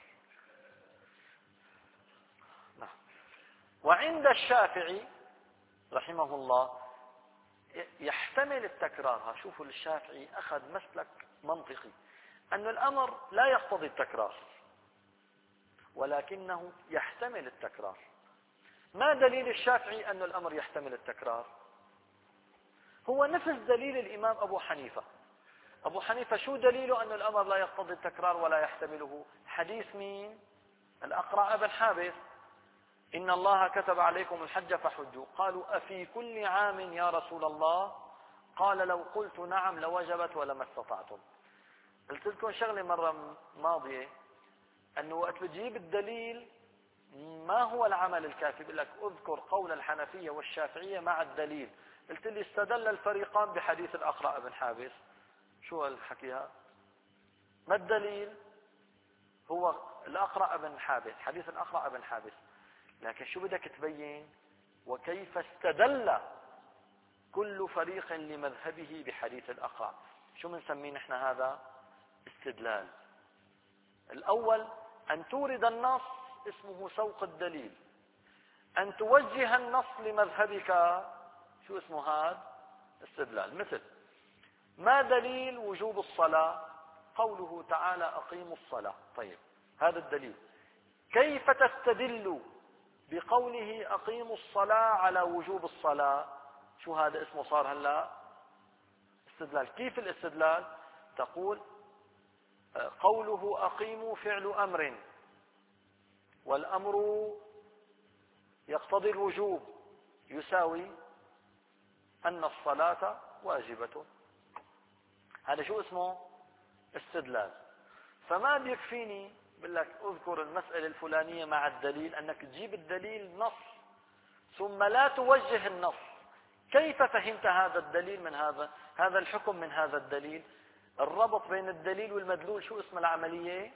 نعم. وعند الشافعي رحمه الله يحتمل التكرار. شوفوا الشافعي أخذ مسلك منطقي أن الأمر لا يقتضي التكرار ولكنه يحتمل التكرار. ما دليل الشافعي أن الأمر يحتمل التكرار؟ هو نفس دليل الإمام أبو حنيفة. أبو حنيفة شو دليله أن الأمر لا يقتضي التكرار ولا يحتمله؟ حديث مين؟ الأقرع بن حابس: إن الله كتب عليكم الحج فحجوا. قالوا: أفي كل عام يا رسول الله؟ قال: لو قلت نعم لوجبت ولما استطعتم. قلت لكم شغلة مرة ماضية، أنه وقت بتجيب الدليل ما هو العمل الكافي، بقول لك اذكر قول الحنفية والشافعية مع الدليل. قلت لي استدل الفريقان بحديث الأقرع بن حابس. شو الحكيها؟ ما الدليل؟ هو الأقرع بن حابس، حديث الأقرع بن حابس. لكن شو بدك تبين؟ وكيف استدل كل فريق لمذهبه بحديث الأقرع. شو بنسميه نحن هذا؟ استدلال. الأول أن تورد النص اسمه سوق الدليل، أن توجه النص لمذهبك شو اسمه هذا؟ استدلال. مثل: ما دليل وجوب الصلاة؟ قوله تعالى: أقيموا الصلاة. طيب، هذا الدليل. كيف تستدل بقوله أقيموا الصلاة على وجوب الصلاة؟ شو هذا اسمه صار هلا؟ استدلال. كيف الاستدلال؟ تقول قوله أقيموا فعل أمر، والأمر يقتضي الوجوب، يساوي أن الصلاة واجبة. هذا شو اسمه؟ استدلال. فما بيكفيني بقول لك اذكر المسألة الفلانية مع الدليل، أنك تجيب الدليل نص ثم لا توجه النص. كيف فهمت هذا الدليل من هذا هذا الحكم من هذا الدليل؟ الربط بين الدليل والمدلول شو اسم العملية؟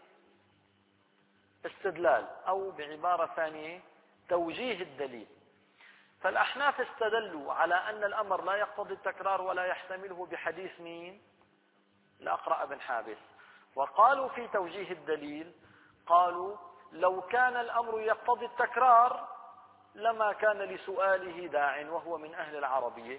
استدلال، أو بعبارة ثانية توجيه الدليل. فالأحناف استدلوا على أن الأمر لا يقتضي التكرار ولا يحتمله بحديث مين؟ الأقرع بن حابس. وقالوا في توجيه الدليل، قالوا: لو كان الأمر يقتضي التكرار لما كان لسؤاله داع وهو من أهل العربية،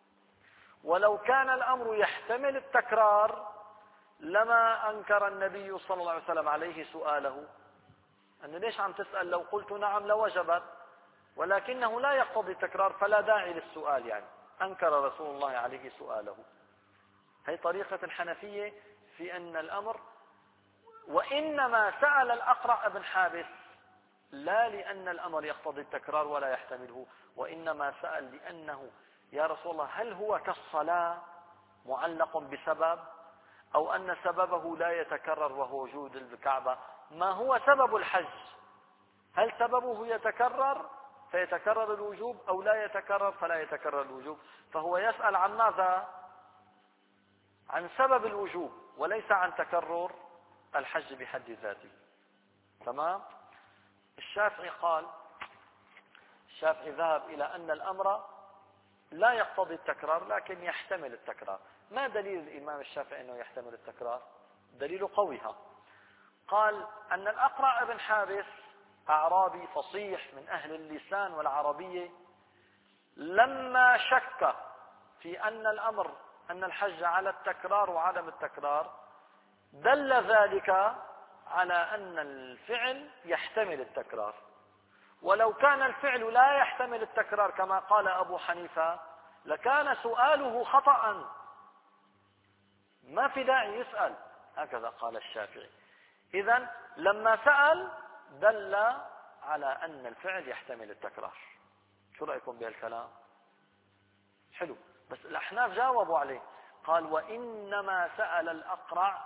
ولو كان الأمر يحتمل التكرار لما أنكر النبي صلى الله عليه وسلم عليه سؤاله. أنه ليش عم تسأل؟ لو قلت نعم لوجبت، ولكنه لا يقتضي التكرار فلا داعي للسؤال، يعني أنكر رسول الله عليه سؤاله. هي طريقة الحنفية في أن الأمر، وإنما سأل الأقرع بن حابس لا لأن الأمر يقتضي التكرار ولا يحتمله، وإنما سأل لأنه يا رسول الله هل هو كالصلاة معلق بسبب، أو أن سببه لا يتكرر وهو وجود الكعبة؟ ما هو سبب الحج؟ هل سببه يتكرر فيتكرر الوجوب، أو لا يتكرر فلا يتكرر الوجوب؟ فهو يسأل عن ماذا؟ عن سبب الوجوب، وليس عن تكرر الحج بحد ذاته. تمام؟ الشافعي قال، الشافعي ذهب إلى أن الأمر لا يقتضي التكرار لكن يحتمل التكرار. ما دليل الإمام الشافعي أنه يحتمل التكرار؟ دليل قويها. قال أن الأقرع بن حابس أعرابي فصيح من أهل اللسان والعربية، لما شك في أن الأمر أن الحج على التكرار وعدم التكرار دل ذلك على أن الفعل يحتمل التكرار. ولو كان الفعل لا يحتمل التكرار كما قال أبو حنيفة لكان سؤاله خطأ، ما في داعي يسأل. هكذا قال الشافعي. إذن لما سأل دل على أن الفعل يحتمل التكرار. شو رأيكم بهالكلام؟ حلو. بس الأحناف جاوبوا عليه، قال: وإنما سأل الأقرع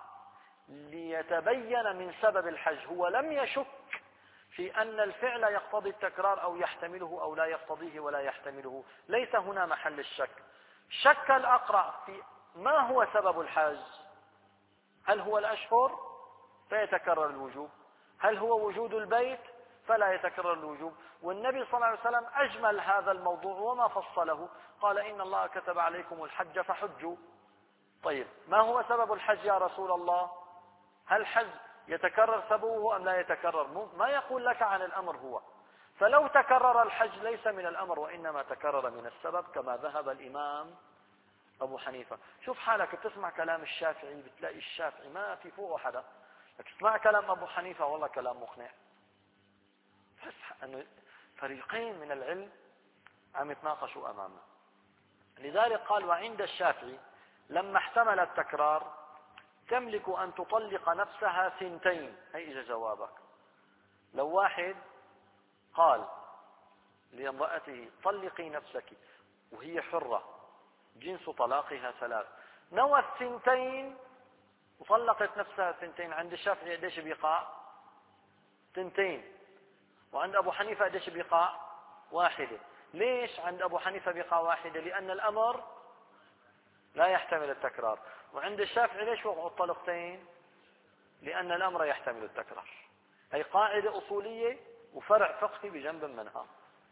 ليتبين من سبب الحج. هو لم يشك في أن الفعل يقتضي التكرار أو يحتمله أو لا يقتضيه ولا يحتمله، ليس هنا محل الشك. شك الأقرع في ما هو سبب الحج. هل هو الأشهر فيتكرر الوجوب؟ هل هو وجود البيت فلا يتكرر الوجوب؟ والنبي صلى الله عليه وسلم أجمل هذا الموضوع وما فصله، قال: إن الله كتب عليكم الحج فحجوا. طيب، ما هو سبب الحج يا رسول الله؟ هل الحج يتكرر سببه أم لا يتكرر؟ ما يقول لك عن الأمر هو. فلو تكرر الحج ليس من الأمر وإنما تكرر من السبب، كما ذهب الإمام أبو حنيفة. شوف حالك بتسمع كلام الشافعي بتلاقي الشافعي ما في فوقه حدا، لك تسمع كلام أبو حنيفة والله كلام مقنع. أنه فريقين من العلم عم يتناقشوا أمامنا. لذلك قال وعند الشافعي لما احتمل التكرار تملك أن تطلق نفسها ثنتين. هي إجا جوابك. لو واحد قال لامرأته طلقي نفسك وهي حرة جنس طلاقها ثلاث، نوى الثنتين وطلقت نفسها ثنتين، عند الشافعي قديش بيقع؟ ثنتين. وعند أبو حنيفة قديش بيقع؟ واحدة. ليش عند أبو حنيفة بيقع واحدة؟ لأن الأمر لا يحتمل التكرار. وعند الشافعي ليش وقعوا الطلقتين؟ لأن الأمر يحتمل التكرار. هي قاعدة أصولية وفرع فقهي بجنب منها.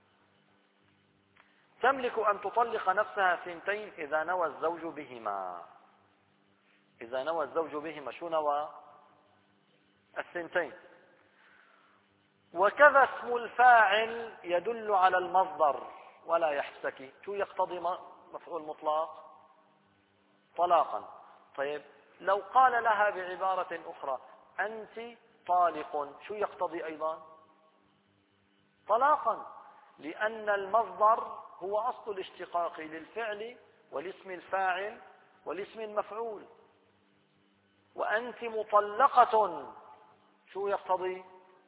تملك أن تطلق نفسها ثنتين إذا نوى الزوج بهما. إذا نوى الزوج بهما شو نوى؟ الثنتين. وكذا اسم الفاعل يدل على المصدر ولا يحتكي. شو يقتضي مفعول مطلق؟ طلاقا. طيب لو قال لها بعبارة أخرى أنت طالق، شو يقتضي أيضا؟ طلاقا، لأن المصدر هو أصل الاشتقاق للفعل والاسم الفاعل والاسم المفعول. وأنت مطلقة شو يقتضي؟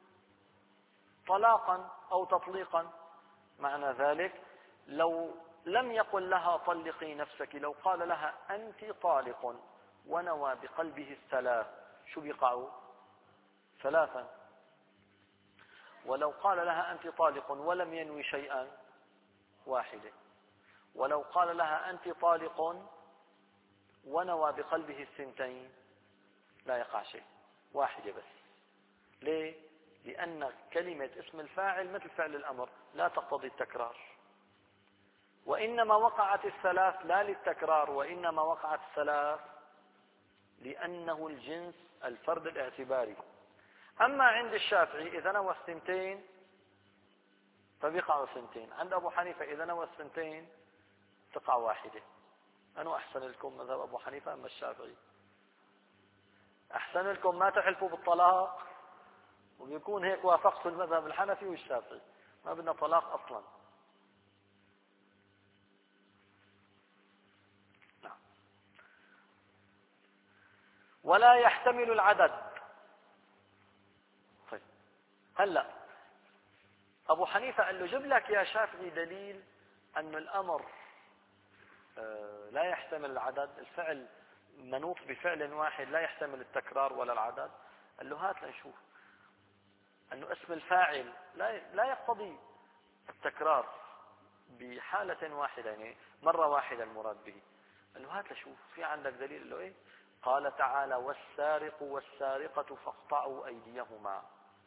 طلاقا أو تطليقا. معنى ذلك لو لم يقل لها طلقي نفسك، لو قال لها أنت طالق ونوى بقلبه الثلاث، شو بيقعوا؟ ثلاثا. ولو قال لها أنت طالق ولم ينوي شيئا، واحدة. ولو قال لها أنت طالق ونوى بقلبه الثنتين لا يقع شيء، واحدة بس. ليه؟ لأن كلمة اسم الفاعل مثل فعل الأمر لا تقتضي التكرار، وإنما وقعت الثلاث لا للتكرار، وإنما وقعت الثلاث لأنه الجنس الفرد الاعتباري. أما عند الشافعي إذا نوى الثنتين فبيقعوا ثنتين. عند أبو حنيفة إذا نوى الثنتين تقع واحدة. أنا أحسن لكم مذهب أبو حنيفة أما الشافعي؟ أحسن لكم ما تحلفوا بالطلاق وبيكون هيك وافقتوا المذهب الحنفي والشافعي، ما بدنا طلاق أصلا. نعم. ولا يحتمل العدد. طيب هلا أبو حنيفة قال له جب لك يا شافعي دليل أن الأمر لا يحتمل العدد، الفعل منوط بفعل واحد لا يحتمل التكرار ولا العدد. قال له هات لنشوف أنه اسم الفاعل لا لا يقتضي التكرار بحالة واحدة، يعني مرة واحدة المراد به. قال له هات لشوف في عندك دليل؟ قال له إيه؟ قال تعالى والسارق والسارقة فاقطعوا أيديهما.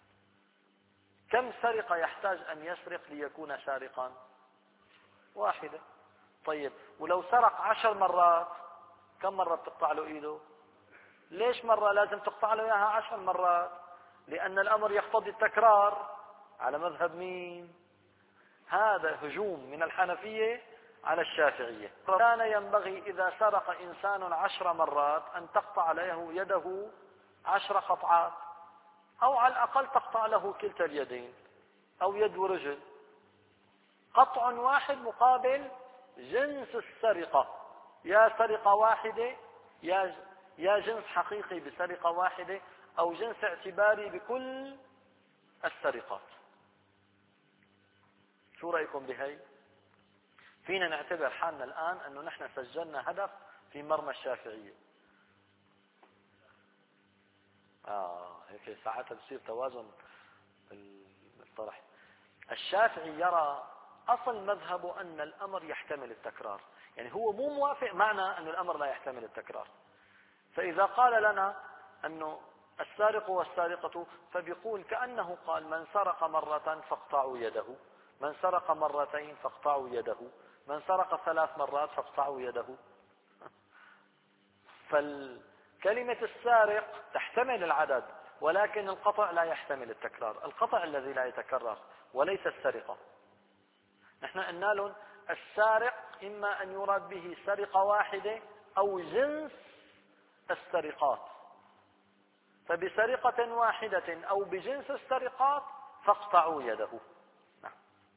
كم سرقة يحتاج أن يسرق ليكون سارقا؟ واحدة. طيب ولو سرق عشر مرات كم مرة بتقطع له إيده؟ ليش مرة لازم تقطع له إياها عشر مرات؟ لأن الأمر يقتضي التكرار على مذهب مين؟ هذا هجوم من الحنفية على الشافعية. كان ينبغي إذا سرق إنسان عشر مرات أن تقطع له يده عشر قطعات، أو على الأقل تقطع له كلتا اليدين أو يد ورجل. قطع واحد مقابل جنس السرقة، يا سرقة واحدة يا يا جنس حقيقي بسرقة واحدة أو جنس اعتباري بكل السرقات. شو رأيكم بهي؟ فينا نعتبر حالنا الآن أنه نحن سجلنا هدف في مرمى الشافعية. آه هيك ساعتها بصير توازن الطرح. الشافعي يرى أصل مذهبه أن الأمر يحتمل التكرار، يعني هو مو موافق معنا أن الأمر لا يحتمل التكرار. فإذا قال لنا أنه السارق والسارقة فبيقول كأنه قال من سرق مرة فاقطعوا يده، من سرق مرتين فاقطعوا يده، من سرق ثلاث مرات فاقطعوا يده. فالكلمة السارق تحتمل العدد ولكن القطع لا يحتمل التكرار، القطع الذي لا يتكرر وليس السرقة. نحن قلنا لهم السارق إما أن يراد به سرقة واحدة أو جنس السرقات، فبسرقة واحدة أو بجنس السرقات فاقطعوا يده. نعم.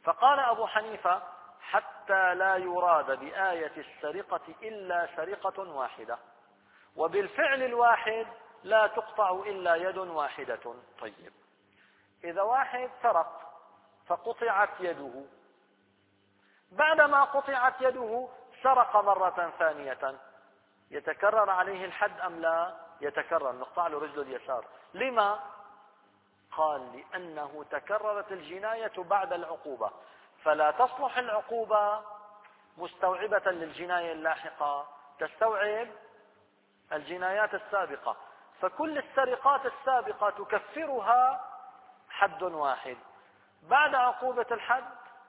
فقال أبو حنيفة حتى لا يراد بآية السرقة إلا سرقة واحدة، وبالفعل الواحد لا تقطع إلا يد واحدة. طيب، إذا واحد سرق فقطعت يده، بعدما قطعت يده سرق مرة ثانية، يتكرر عليه الحد أم لا يتكرر؟ نقطع له رجله اليسار. لما؟ قال لأنه تكررت الجناية بعد العقوبة، فلا تصلح العقوبة مستوعبة للجناية اللاحقة، تستوعب الجنايات السابقة، فكل السرقات السابقة تكفرها حد واحد. بعد عقوبة الحد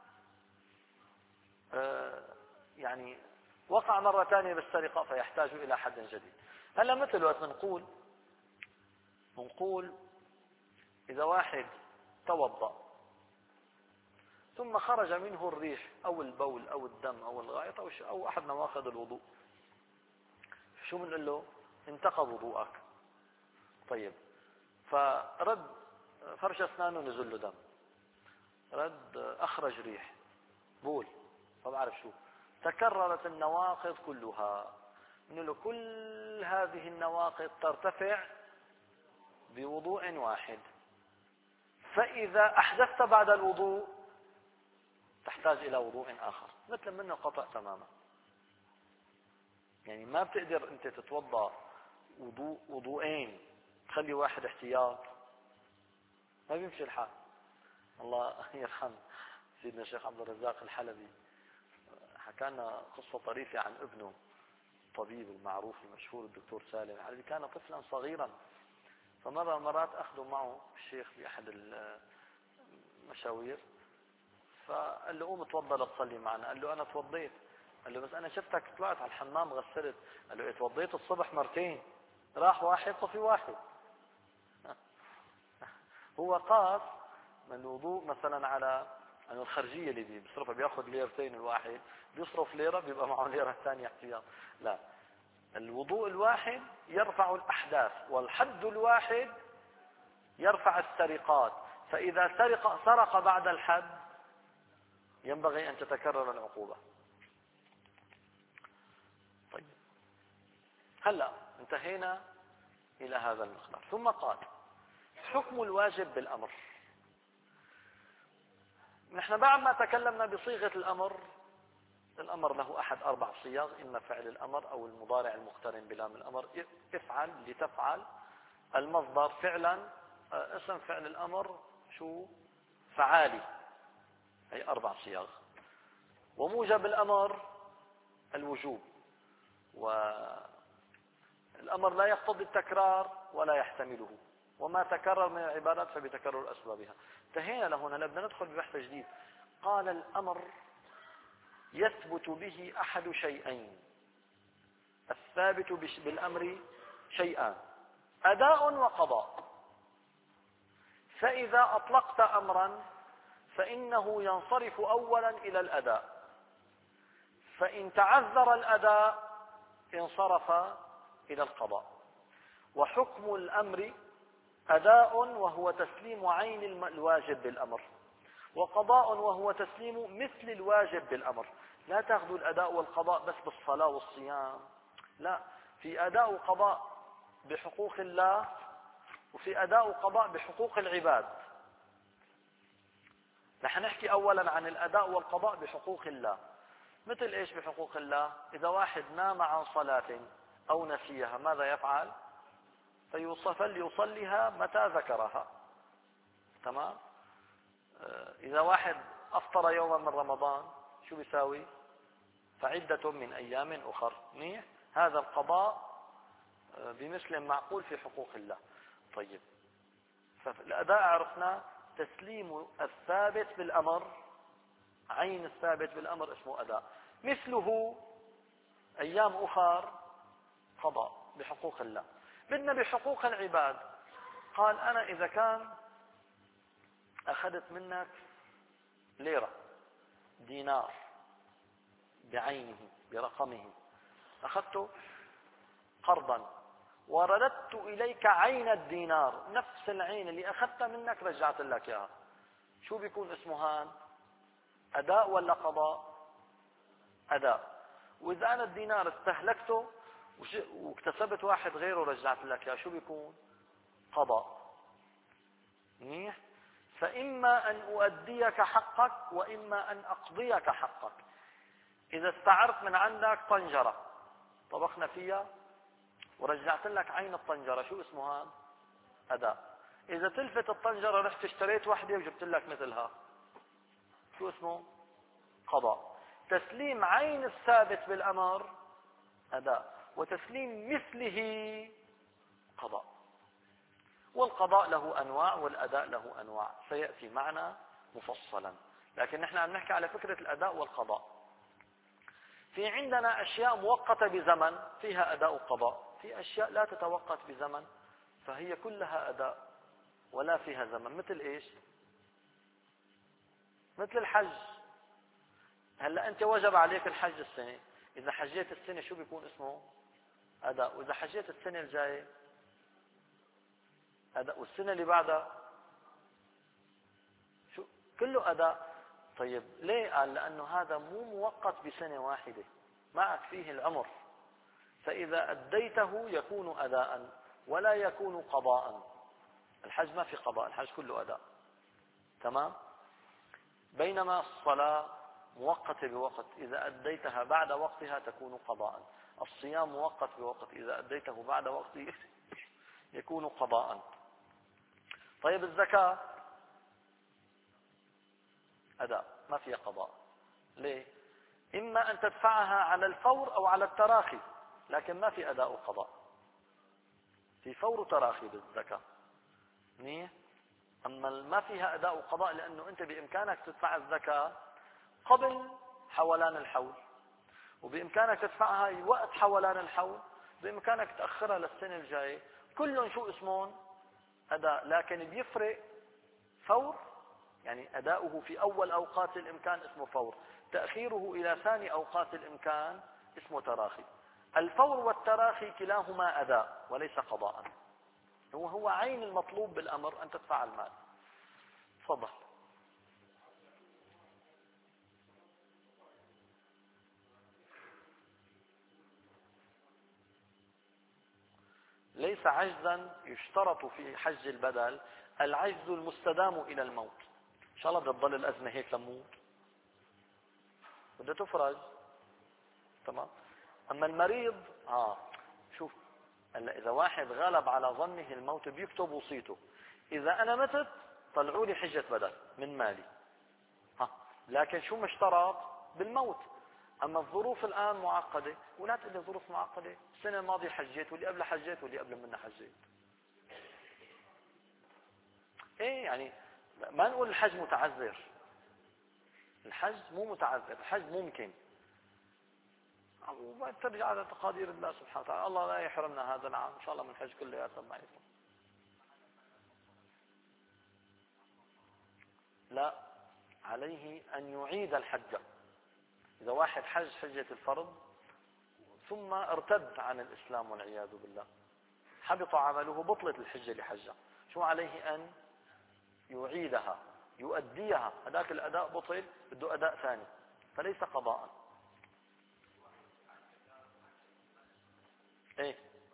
يعني وقع مرة ثانية بالسرقة فيحتاج إلى حد جديد. هلا مثل وقت نقول نقول إذا واحد توضأ ثم خرج منه الريح أو البول أو الدم أو الغائط أو, أو أحد نواقض الوضوء، شو بنقول له؟ انتقض وضوءك. طيب، فرد فرش أسنانه نزل له دم، رد أخرج ريح، بول، ما بعرف شو، تكررت النواقض كلها. نقول له كل هذه النواقض ترتفع بوضوء واحد، فإذا أحدثت بعد الوضوء تحتاج إلى وضوء آخر، مثل منه قطع تماما. يعني ما بتقدر أنت تتوضأ وضوء وضوءين تخلي واحد احتياط، ما بيمشي الحال. الله يرحم سيدنا الشيخ عبد الرزاق الحلبي حكى لنا قصة طريفة عن ابنه الطبيب المعروف المشهور الدكتور سالم الحلبي. كان طفلا صغيرا، فمرة مرات أخذوا معه الشيخ في أحد المشاوير، فقال له قوم اتوضى لتصلي معنا. قال له أنا توضيت. قال له بس أنا شفتك طلعت على الحمام غسلت. قال له اتوضيت الصبح مرتين، راح واحد طفي واحد. هو قاس من الوضوء مثلا على أن الخرجية اللي بيصرفها، بياخذ ليرتين الواحد، بيصرف ليرة بيبقى معه ليرة ثانية احتياط. لا، الوضوء الواحد يرفع الأحداث، والحد الواحد يرفع السرقات. فإذا سرق سرق بعد الحد ينبغي أن تتكرر العقوبة. طيب، هلا انتهينا إلى هذا المقدار. ثم قال حكم الواجب بالأمر. نحن بعد ما تكلمنا بصيغة الأمر، الأمر له أحد أربع صيغ، إما فعل الأمر أو المضارع المقترن بلام الأمر، افعل لتفعل، المصدر فعلا، اسم فعل الأمر شو؟ فعالي، أي أربع صيغ. وموجب الأمر الوجوب، والأمر لا يقتضي التكرار ولا يحتمله، وما تكرر من العبادات فبتكرر أسبابها. انتهينا لهنا، بدنا ندخل ببحث جديد. قال الأمر يثبت به أحد شيئين. الثابت بالأمر شيئان: أداء وقضاء. فإذا أطلقت أمرا فإنه ينصرف أولا إلى الأداء، فإن تعذر الأداء انصرف إلى القضاء. وحكم الأمر أداء وهو تسليم عين الواجب بالأمر، وقضاء وهو تسليم مثل الواجب بالأمر. لا تاخذوا الأداء والقضاء بس بالصلاة والصيام، لا، في أداء وقضاء بحقوق الله، وفي أداء وقضاء بحقوق العباد. نحن نحكي أولا عن الأداء والقضاء بحقوق الله. مثل إيش بحقوق الله؟ إذا واحد نام عن صلاة أو نسيها ماذا يفعل؟ فليصليها متى ذكرها. تمام؟ إذا واحد أفطر يوما من رمضان شو بيساوي؟ فعدة من أيام أخر. منيح؟ هذا القضاء بمثل معقول في حقوق الله. طيب، فالأداء عرفنا تسليم الثابت بالأمر، عين الثابت بالأمر اسمه أداء. مثله أيام أخر قضاء بحقوق الله. بدنا بحقوق العباد. قال أنا إذا كان أخذت منك ليرة، دينار بعينه برقمه، أخذته قرضا ورددت إليك عين الدينار، نفس العين اللي أخذتها منك رجعت لك إياها، شو بيكون اسمه هان؟ أداء ولا قضاء؟ أداء. وإذا أنا الدينار استهلكته واكتسبت واحد غيره رجعت لك يا شو بيكون؟ قضاء. منيح. فإما أن أؤديك حقك وإما أن أقضيك حقك. إذا استعرت من عندك طنجرة طبخنا فيها ورجعت لك عين الطنجرة، شو اسمه هذا؟ أداء. إذا تلفت الطنجرة رحت اشتريت واحدة وجبت لك مثلها، شو اسمه؟ قضاء. تسليم عين الثابت بالأمر أداء، وتسليم مثله قضاء. والقضاء له أنواع والأداء له أنواع سيأتي معنا مفصلا، لكن نحن عم نحكي على فكرة الأداء والقضاء. في عندنا أشياء مؤقتة بزمن فيها أداء وقضاء، في أشياء لا تتوقت بزمن فهي كلها أداء ولا فيها زمن. مثل إيش؟ مثل الحج. هلأ أنت وجب عليك الحج السنة، إذا حجيت السنة شو بيكون اسمه؟ أداء. وإذا حجيت السنة الجاية أداء، والسنة اللي بعدها شو؟ كله أداء. طيب ليه؟ قال لأنه هذا مو مؤقت بسنة واحدة، معك فيه العمر، فإذا أديته يكون أداء ولا يكون قضاء. الحج ما في قضاء، الحج كله أداء. تمام؟ بينما الصلاة مؤقتة بوقت، إذا أديتها بعد وقتها تكون قضاء. الصيام مؤقت بوقت، إذا أديته بعد وقته يكون قضاء. طيب الزكاة أداء ما فيها قضاء. ليه؟ إما أن تدفعها على الفور أو على التراخي، لكن ما في أداء وقضاء، في فور وتراخي بالزكاة. منيح. أما ما فيها أداء وقضاء لأنه أنت بإمكانك تدفع الزكاة قبل حولان الحول، وبإمكانك تدفعها وقت حولان الحول، بإمكانك تأخرها للسنة الجاية. كلهم شو اسمهم؟ أداء. لكن بيفرق فور، يعني أداؤه في أول أوقات الإمكان اسمه فور، تأخيره إلى ثاني أوقات الإمكان اسمه تراخي. الفور والتراخي كلاهما أداء وليس قضاء، هو هو عين المطلوب بالأمر أن تدفع المال. تفضل. ليس عجزا يشترط في حج البدل العجز المستدام إلى الموت. إن شاء الله بدها تضل الأزمة هيك لموت، بدها تفرج. تمام. أما المريض آه شوف هلا إذا واحد غلب على ظنه الموت بيكتب وصيته، إذا أنا متت طلعوا لي حجة بدل من مالي. ها لكن شو مشترط؟ بالموت. أما الظروف الآن معقدة، ولا تقول لي ظروف معقدة، السنة الماضية حجيت واللي قبل حجيت واللي قبل منها حجيت. إيه يعني ما نقول الحج متعذر، الحج مو متعذر، الحج ممكن، وترجع على تقادير الله سبحانه وتعالى. الله لا يحرمنا هذا العام إن شاء الله من الحج كله يا سمع. لا، عليه أن يعيد الحج. إذا واحد حج حجة الفرض ثم ارتد عن الإسلام والعياذ بالله، حبط عمله، بطلت الحجة اللي حجها، شو عليه؟ أن يعيدها يؤديها. هذاك الأداء بطل، بده أداء ثاني، فليس قضاء. ايه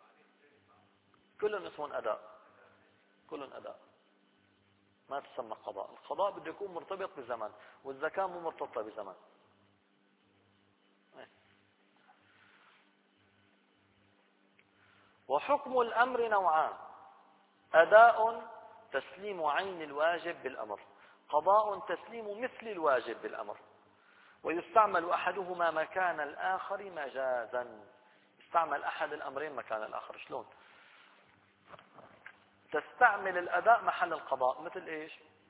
كلهم اسمهم أداء، كلهم أداء ما تسمى قضاء. القضاء بده يكون مرتبط بزمن، والزكاة مو مرتبطة بزمن. إيه. وحكم الأمر نوعان: أداء تسليم عين الواجب بالأمر، قضاء تسليم مثل الواجب بالأمر. ويستعمل أحدهما مكان الآخر مجازا. يستعمل أحد الأمرين مكان الآخر. شلون؟ تستعمل الأداء محل القضاء. مثل إيش؟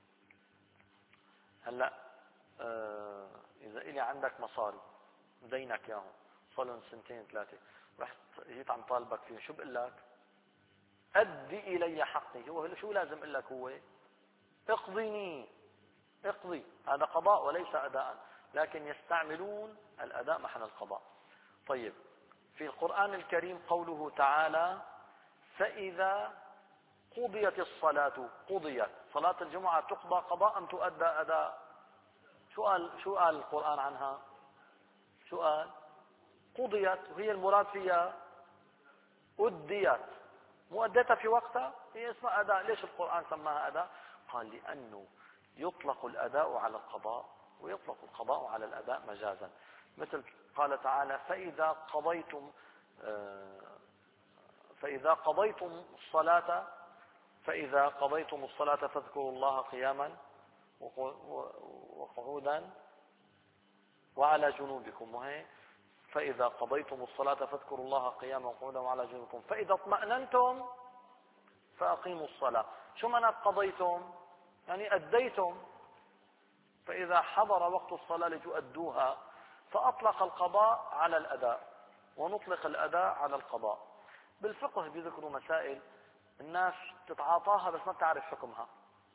هلأ آه إذا إلي عندك مصاري دينك ياهم صار سنتين ثلاثة، رحت جيت عم طالبك فيه، شو بقول لك؟ أدي إلي حقي. هو شو لازم أقول لك؟ هو اقضني، اقضي. هذا قضاء وليس أداء، لكن يستعملون الأداء محل القضاء. طيب في القرآن الكريم قوله تعالى: فإذا قضيت الصلاة. قضيت صلاة الجمعة تقضى قضاء أم تؤدى أداء؟ شو قال شو قال القرآن عنها؟ شو قال؟ قضيت، وهي المراد فيها أديت، مو أديتها في وقتها، هي اسمها أداء. ليش القرآن سماها أداء؟ قال لأنه يطلق الأداء على القضاء ويطلق القضاء على الأداء مجازا. مثل قال تعالى: فإذا قضيتم فإذا قضيتم الصلاة فإذا قضيتم الصلاة فاذكروا الله قياما وقعودا وعلى جنوبكم. وهي فإذا قضيتم الصلاة فاذكروا الله قياما وقعودا وعلى جنوبكم فإذا اطمأننتم فأقيموا الصلاة. شو معنى قضيتم؟ يعني أديتم. فإذا حضر وقت الصلاة لتؤدوها، فأطلق القضاء على الأداء ونطلق الأداء على القضاء. بالفقه بيذكروا مسائل الناس تتعاطاها بس ما بتعرف حكمها.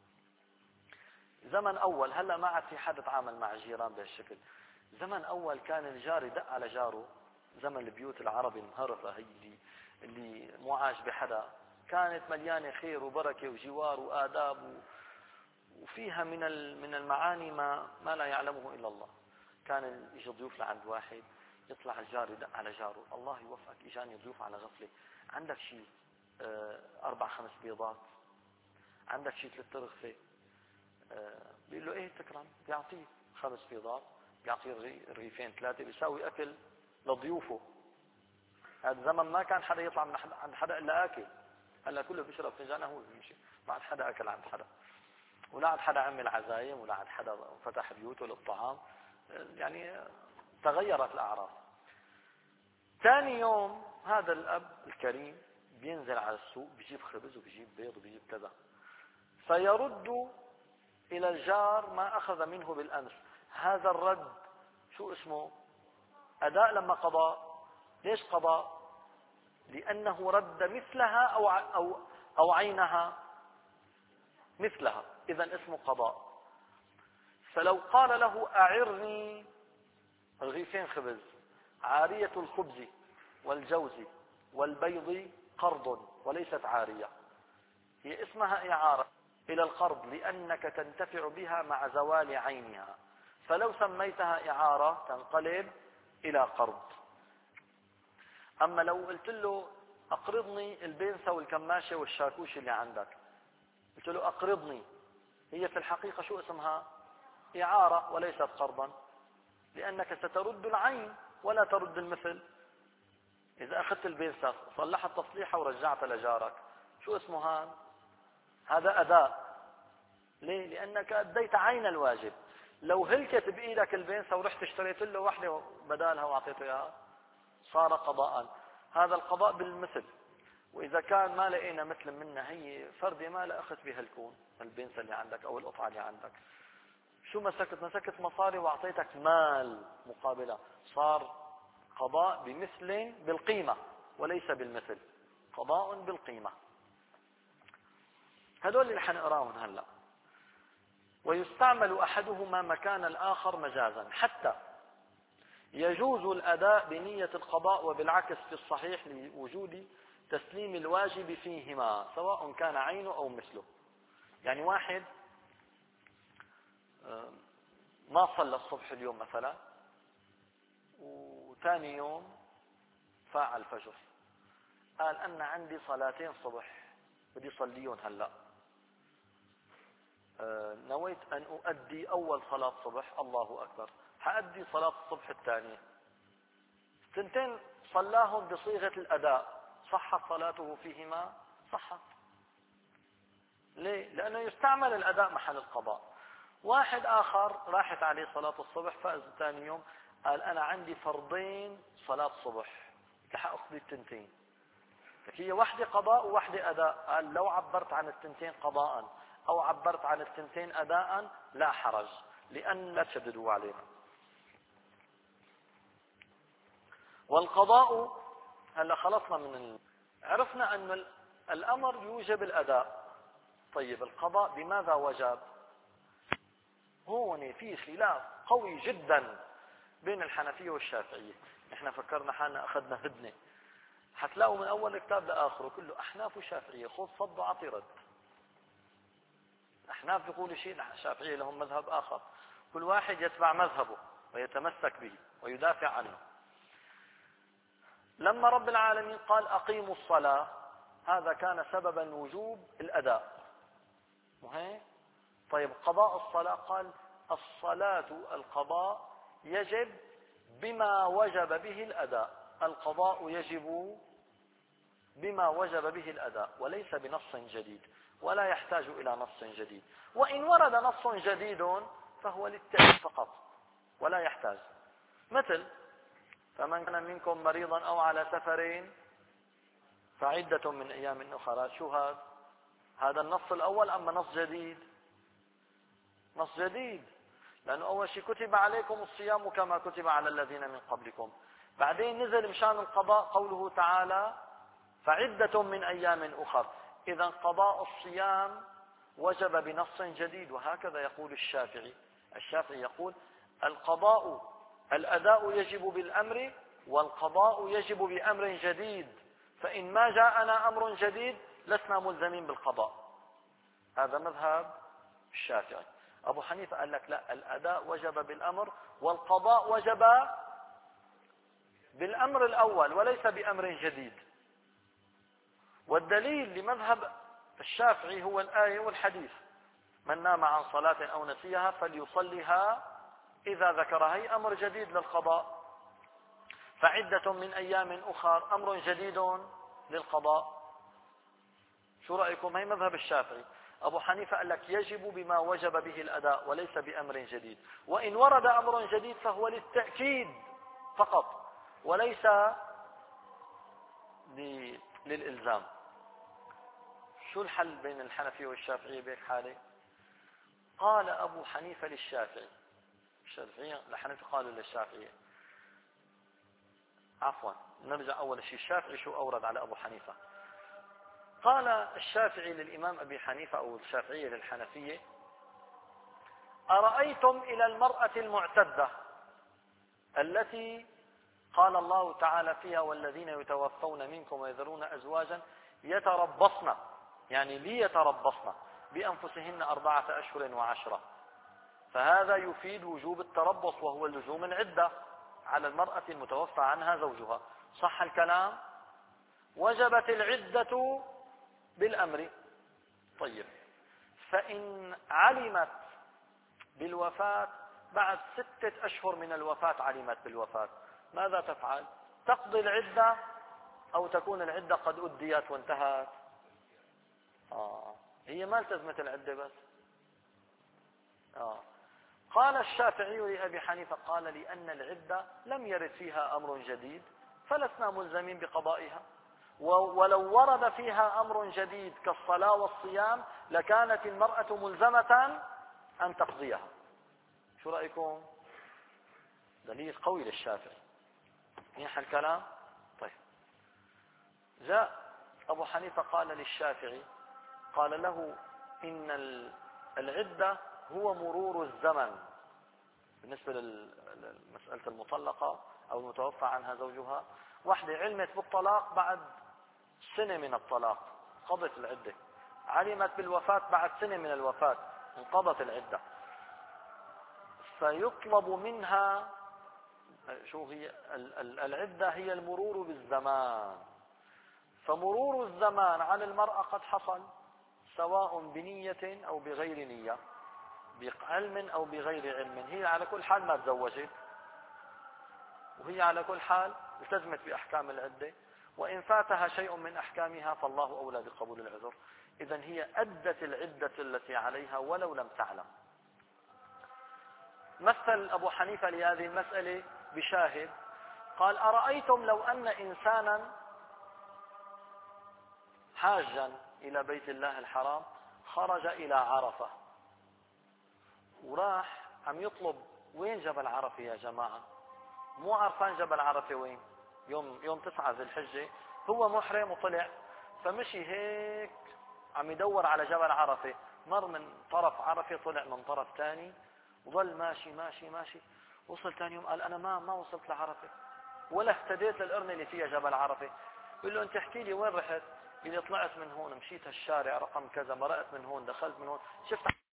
زمن أول، هلأ ما عاد في حد يتعامل مع الجيران بهالشكل. زمن أول كان الجار يدق على جاره، زمن البيوت العربي المهرفة هي اللي, اللي مو عاش بحدا، كانت مليانة خير وبركة وجوار وآداب، وفيها من من المعاني ما ما لا يعلمه إلا الله. كان يجي ضيوف لعند واحد، يطلع الجار يدق على جاره: الله يوفقك، اجاني ضيوف على غفلة، عندك شيء أربع خمس بيضات، عندك شيء ثلاث رغفة؟ بيقول له: ايه تكرم. بيعطيه خمس بيضات، بيعطيه رغيفين ثلاثة، بيساوي أكل لضيوفه. هذا زمن ما كان حدا يطلع من عند حدا إلا آكل. هلا كله بيشرب فنجانه هو بيمشي، ما عاد حدا أكل عند حدا، ولا عاد حدا عمل عزايم، ولا عاد حدا فتح بيوته للطعام. يعني تغيرت الأعراف. ثاني يوم هذا الأب الكريم بينزل على السوق، بيجيب خبز وبيجيب بيض وبيجيب كذا، فيرد إلى الجار ما أخذ منه بالأمس. هذا الرد شو اسمه؟ أداء لما قضاء. ليش قضاء؟ لأنه رد مثلها أو أو أو عينها مثلها، إذن اسمه قضاء. فلو قال له: أعرني رغيفين خبز، عارية الخبز والجوز والبيض قرض وليست عارية، هي اسمها إعارة إلى القرض لأنك تنتفع بها مع زوال عينها، فلو سميتها إعارة تنقلب إلى قرض. أما لو قلت له: أقرضني البنسة والكماشة والشاكوش اللي عندك، قلت له: أقرضني، هي في الحقيقة شو اسمها؟ إعارة وليست قرضا، لأنك سترد العين ولا ترد المثل. إذا أخذت البنسة صلحت تصليحها ورجعتها لجارك، شو اسمها؟ هذا أداء. ليه؟ لأنك أديت عين الواجب. لو هلكت بإيدك البنسة ورحت اشتريت له واحدة بدالها وأعطيته إياها، صار قضاء. هذا القضاء بالمثل. وإذا كان ما لقينا مثل منها، هي فردة ما لا أخذ بها الكون، البنسة اللي عندك أو القطعة اللي عندك، شو مسكت؟ مسكت مصاري وأعطيتك مال مقابلة، صار قضاء بمثل بالقيمة وليس بالمثل، قضاء بالقيمة. هذول اللي حنقراهم هلأ. ويستعمل أحدهما مكان الآخر مجازا، حتى يجوز الأداء بنية القضاء، وبالعكس في الصحيح لوجود تسليم الواجب فيهما سواء كان عينه أو مثله. يعني واحد ما صلى الصبح اليوم مثلا، وثاني يوم فاع الفجر، قال: أنا عندي صلاتين صبح بدي صليهم هلأ، نويت أن أؤدي أول صلاة صبح، الله أكبر، حأدي صلاة الصبح الثانية. سنتين صلاهم بصيغة الأداء، صحت صلاته فيهما؟ صحت. ليه؟ لأنه يستعمل الأداء محل القضاء. واحد آخر راحت عليه صلاة الصبح، فاز ثاني يوم قال: أنا عندي فرضين صلاة صبح رح أقضي التنتين، هي واحدة قضاء وواحدة أداء. قال: لو عبرت عن التنتين قضاء أو عبرت عن التنتين أداء لا حرج، لأن لا تشددوا علينا. والقضاء هلا خلصنا من ال... عرفنا أن الأمر يوجب الأداء. طيب القضاء بماذا وجب؟ هون في خلاف قوي جدا بين الحنفية والشافعية. نحن فكرنا حالنا أخذنا هدنة، حتلاقوا من أول الكتاب لآخره كله أحناف وشافعية، خذ صد وعطي رد. أحناف بيقولوا شيء، الشافعية لهم مذهب آخر، كل واحد يتبع مذهبه ويتمسك به ويدافع عنه. لما رب العالمين قال أقيموا الصلاة، هذا كان سببا وجوب الأداء، مهم. طيب قضاء الصلاة، قال الصلاة القضاء يجب بما وجب به الأداء، القضاء يجب بما وجب به الأداء وليس بنص جديد، ولا يحتاج إلى نص جديد، وإن ورد نص جديد فهو للتأكيد فقط ولا يحتاج. مثل فمن كان منكم مريضا أو على سفر فعدة من أيام أخرى، شو هذا؟ هذا النص الأول أما نص جديد؟ نص جديد، لأنه أول شيء كتب عليكم الصيام كما كتب على الذين من قبلكم، بعدين نزل مشان القضاء قوله تعالى فعدة من أيام أخر. إذا قضاء الصيام وجب بنص جديد، وهكذا يقول الشافعي. الشافعي يقول القضاء الأداء يجب بالأمر، والقضاء يجب بأمر جديد، فإن ما جاءنا أمر جديد لسنا ملزمين بالقضاء. هذا مذهب الشافعي. أبو حنيفة قال لك لا، الأداء وجب بالأمر والقضاء وجب بالأمر الأول وليس بأمر جديد. والدليل لمذهب الشافعي هو الآية والحديث: من نام عن صلاة أو نسيها فليصلها إذا ذكرها، هي أمر جديد للقضاء. فعدة من أيام أخر أمر جديد للقضاء. شو رأيكم؟ هي مذهب الشافعي. أبو حنيفة قال لك يجب بما وجب به الأداء وليس بأمر جديد، وإن ورد أمر جديد فهو للتأكيد فقط وليس للإلزام. شو الحل بين الحنفي والشافعي بهيك حالة؟ قال أبو حنيفة للشافعي، الشافعي الحنفي قالوا للشافعي، عفوا نرجع أول شيء الشافعي شو أورد على أبو حنيفة. قال الشافعي للإمام أبي حنيفة أو الشافعية للحنفية: أرأيتم إلى المرأة المعتدة التي قال الله تعالى فيها والذين يتوفون منكم ويذرون أزواجا يتربصن، يعني ليتربصن بأنفسهن أربعة أشهر وعشرة، فهذا يفيد وجوب التربص وهو لزوم العدة على المرأة المتوفى عنها زوجها. صح الكلام؟ وجبت العدة بالأمر. طيب فإن علمت بالوفاة بعد ستة أشهر من الوفاة، علمت بالوفاة، ماذا تفعل؟ تقضي العدة أو تكون العدة قد أديت وانتهت؟ آه. هي ما التزمت العدة بس. آه. قال الشافعي لأبي حنيفة قال لأن العدة لم يرد فيها أمر جديد فلسنا ملزمين بقضائها، ولو ورد فيها أمر جديد كالصلاة والصيام لكانت المرأة ملزمة أن تقضيها. شو رأيكم؟ دليل قوي للشافعي. منيح الكلام؟ طيب جاء أبو حنيفة قال للشافعي، قال له إن العدة هو مرور الزمن بالنسبة للمسألة المطلقة أو المتوفى عنها زوجها. واحدة علمت بالطلاق بعد سنة من الطلاق قضت العدة، علمت بالوفاة بعد سنة من الوفاة انقضت العدة، فيطلب منها شو هي العدة؟ هي المرور بالزمان. فمرور الزمان عن المرأة قد حصل سواء بنية أو بغير نية، بعلم أو بغير علم، هي على كل حال ما تزوجت، وهي على كل حال التزمت بأحكام العدة، وإن فاتها شيء من أحكامها فالله أولى بقبول العذر. إذن هي أدت العدة التي عليها ولو لم تعلم. مثل أبو حنيفة لهذه المسألة بشاهد، قال أرأيتم لو أن إنسانا حاجا إلى بيت الله الحرام خرج إلى عرفة وراح عم يطلب وين جبل عرفة يا جماعة، مو عارفان جبل عرفة وين، يوم يوم تسعة ذي الحجة هو محرم وطلع، فمشي هيك عم يدور على جبل عرفة، مر من طرف عرفة طلع من طرف ثاني وظل ماشي ماشي ماشي، وصل ثاني يوم قال أنا ما ما وصلت لعرفة ولا اهتديت للقرنة اللي فيها جبل عرفة. بيقول له أنت احكي لي وين رحت؟ اللي طلعت من هون مشيت هالشارع رقم كذا، مرقت من هون دخلت من هون شفت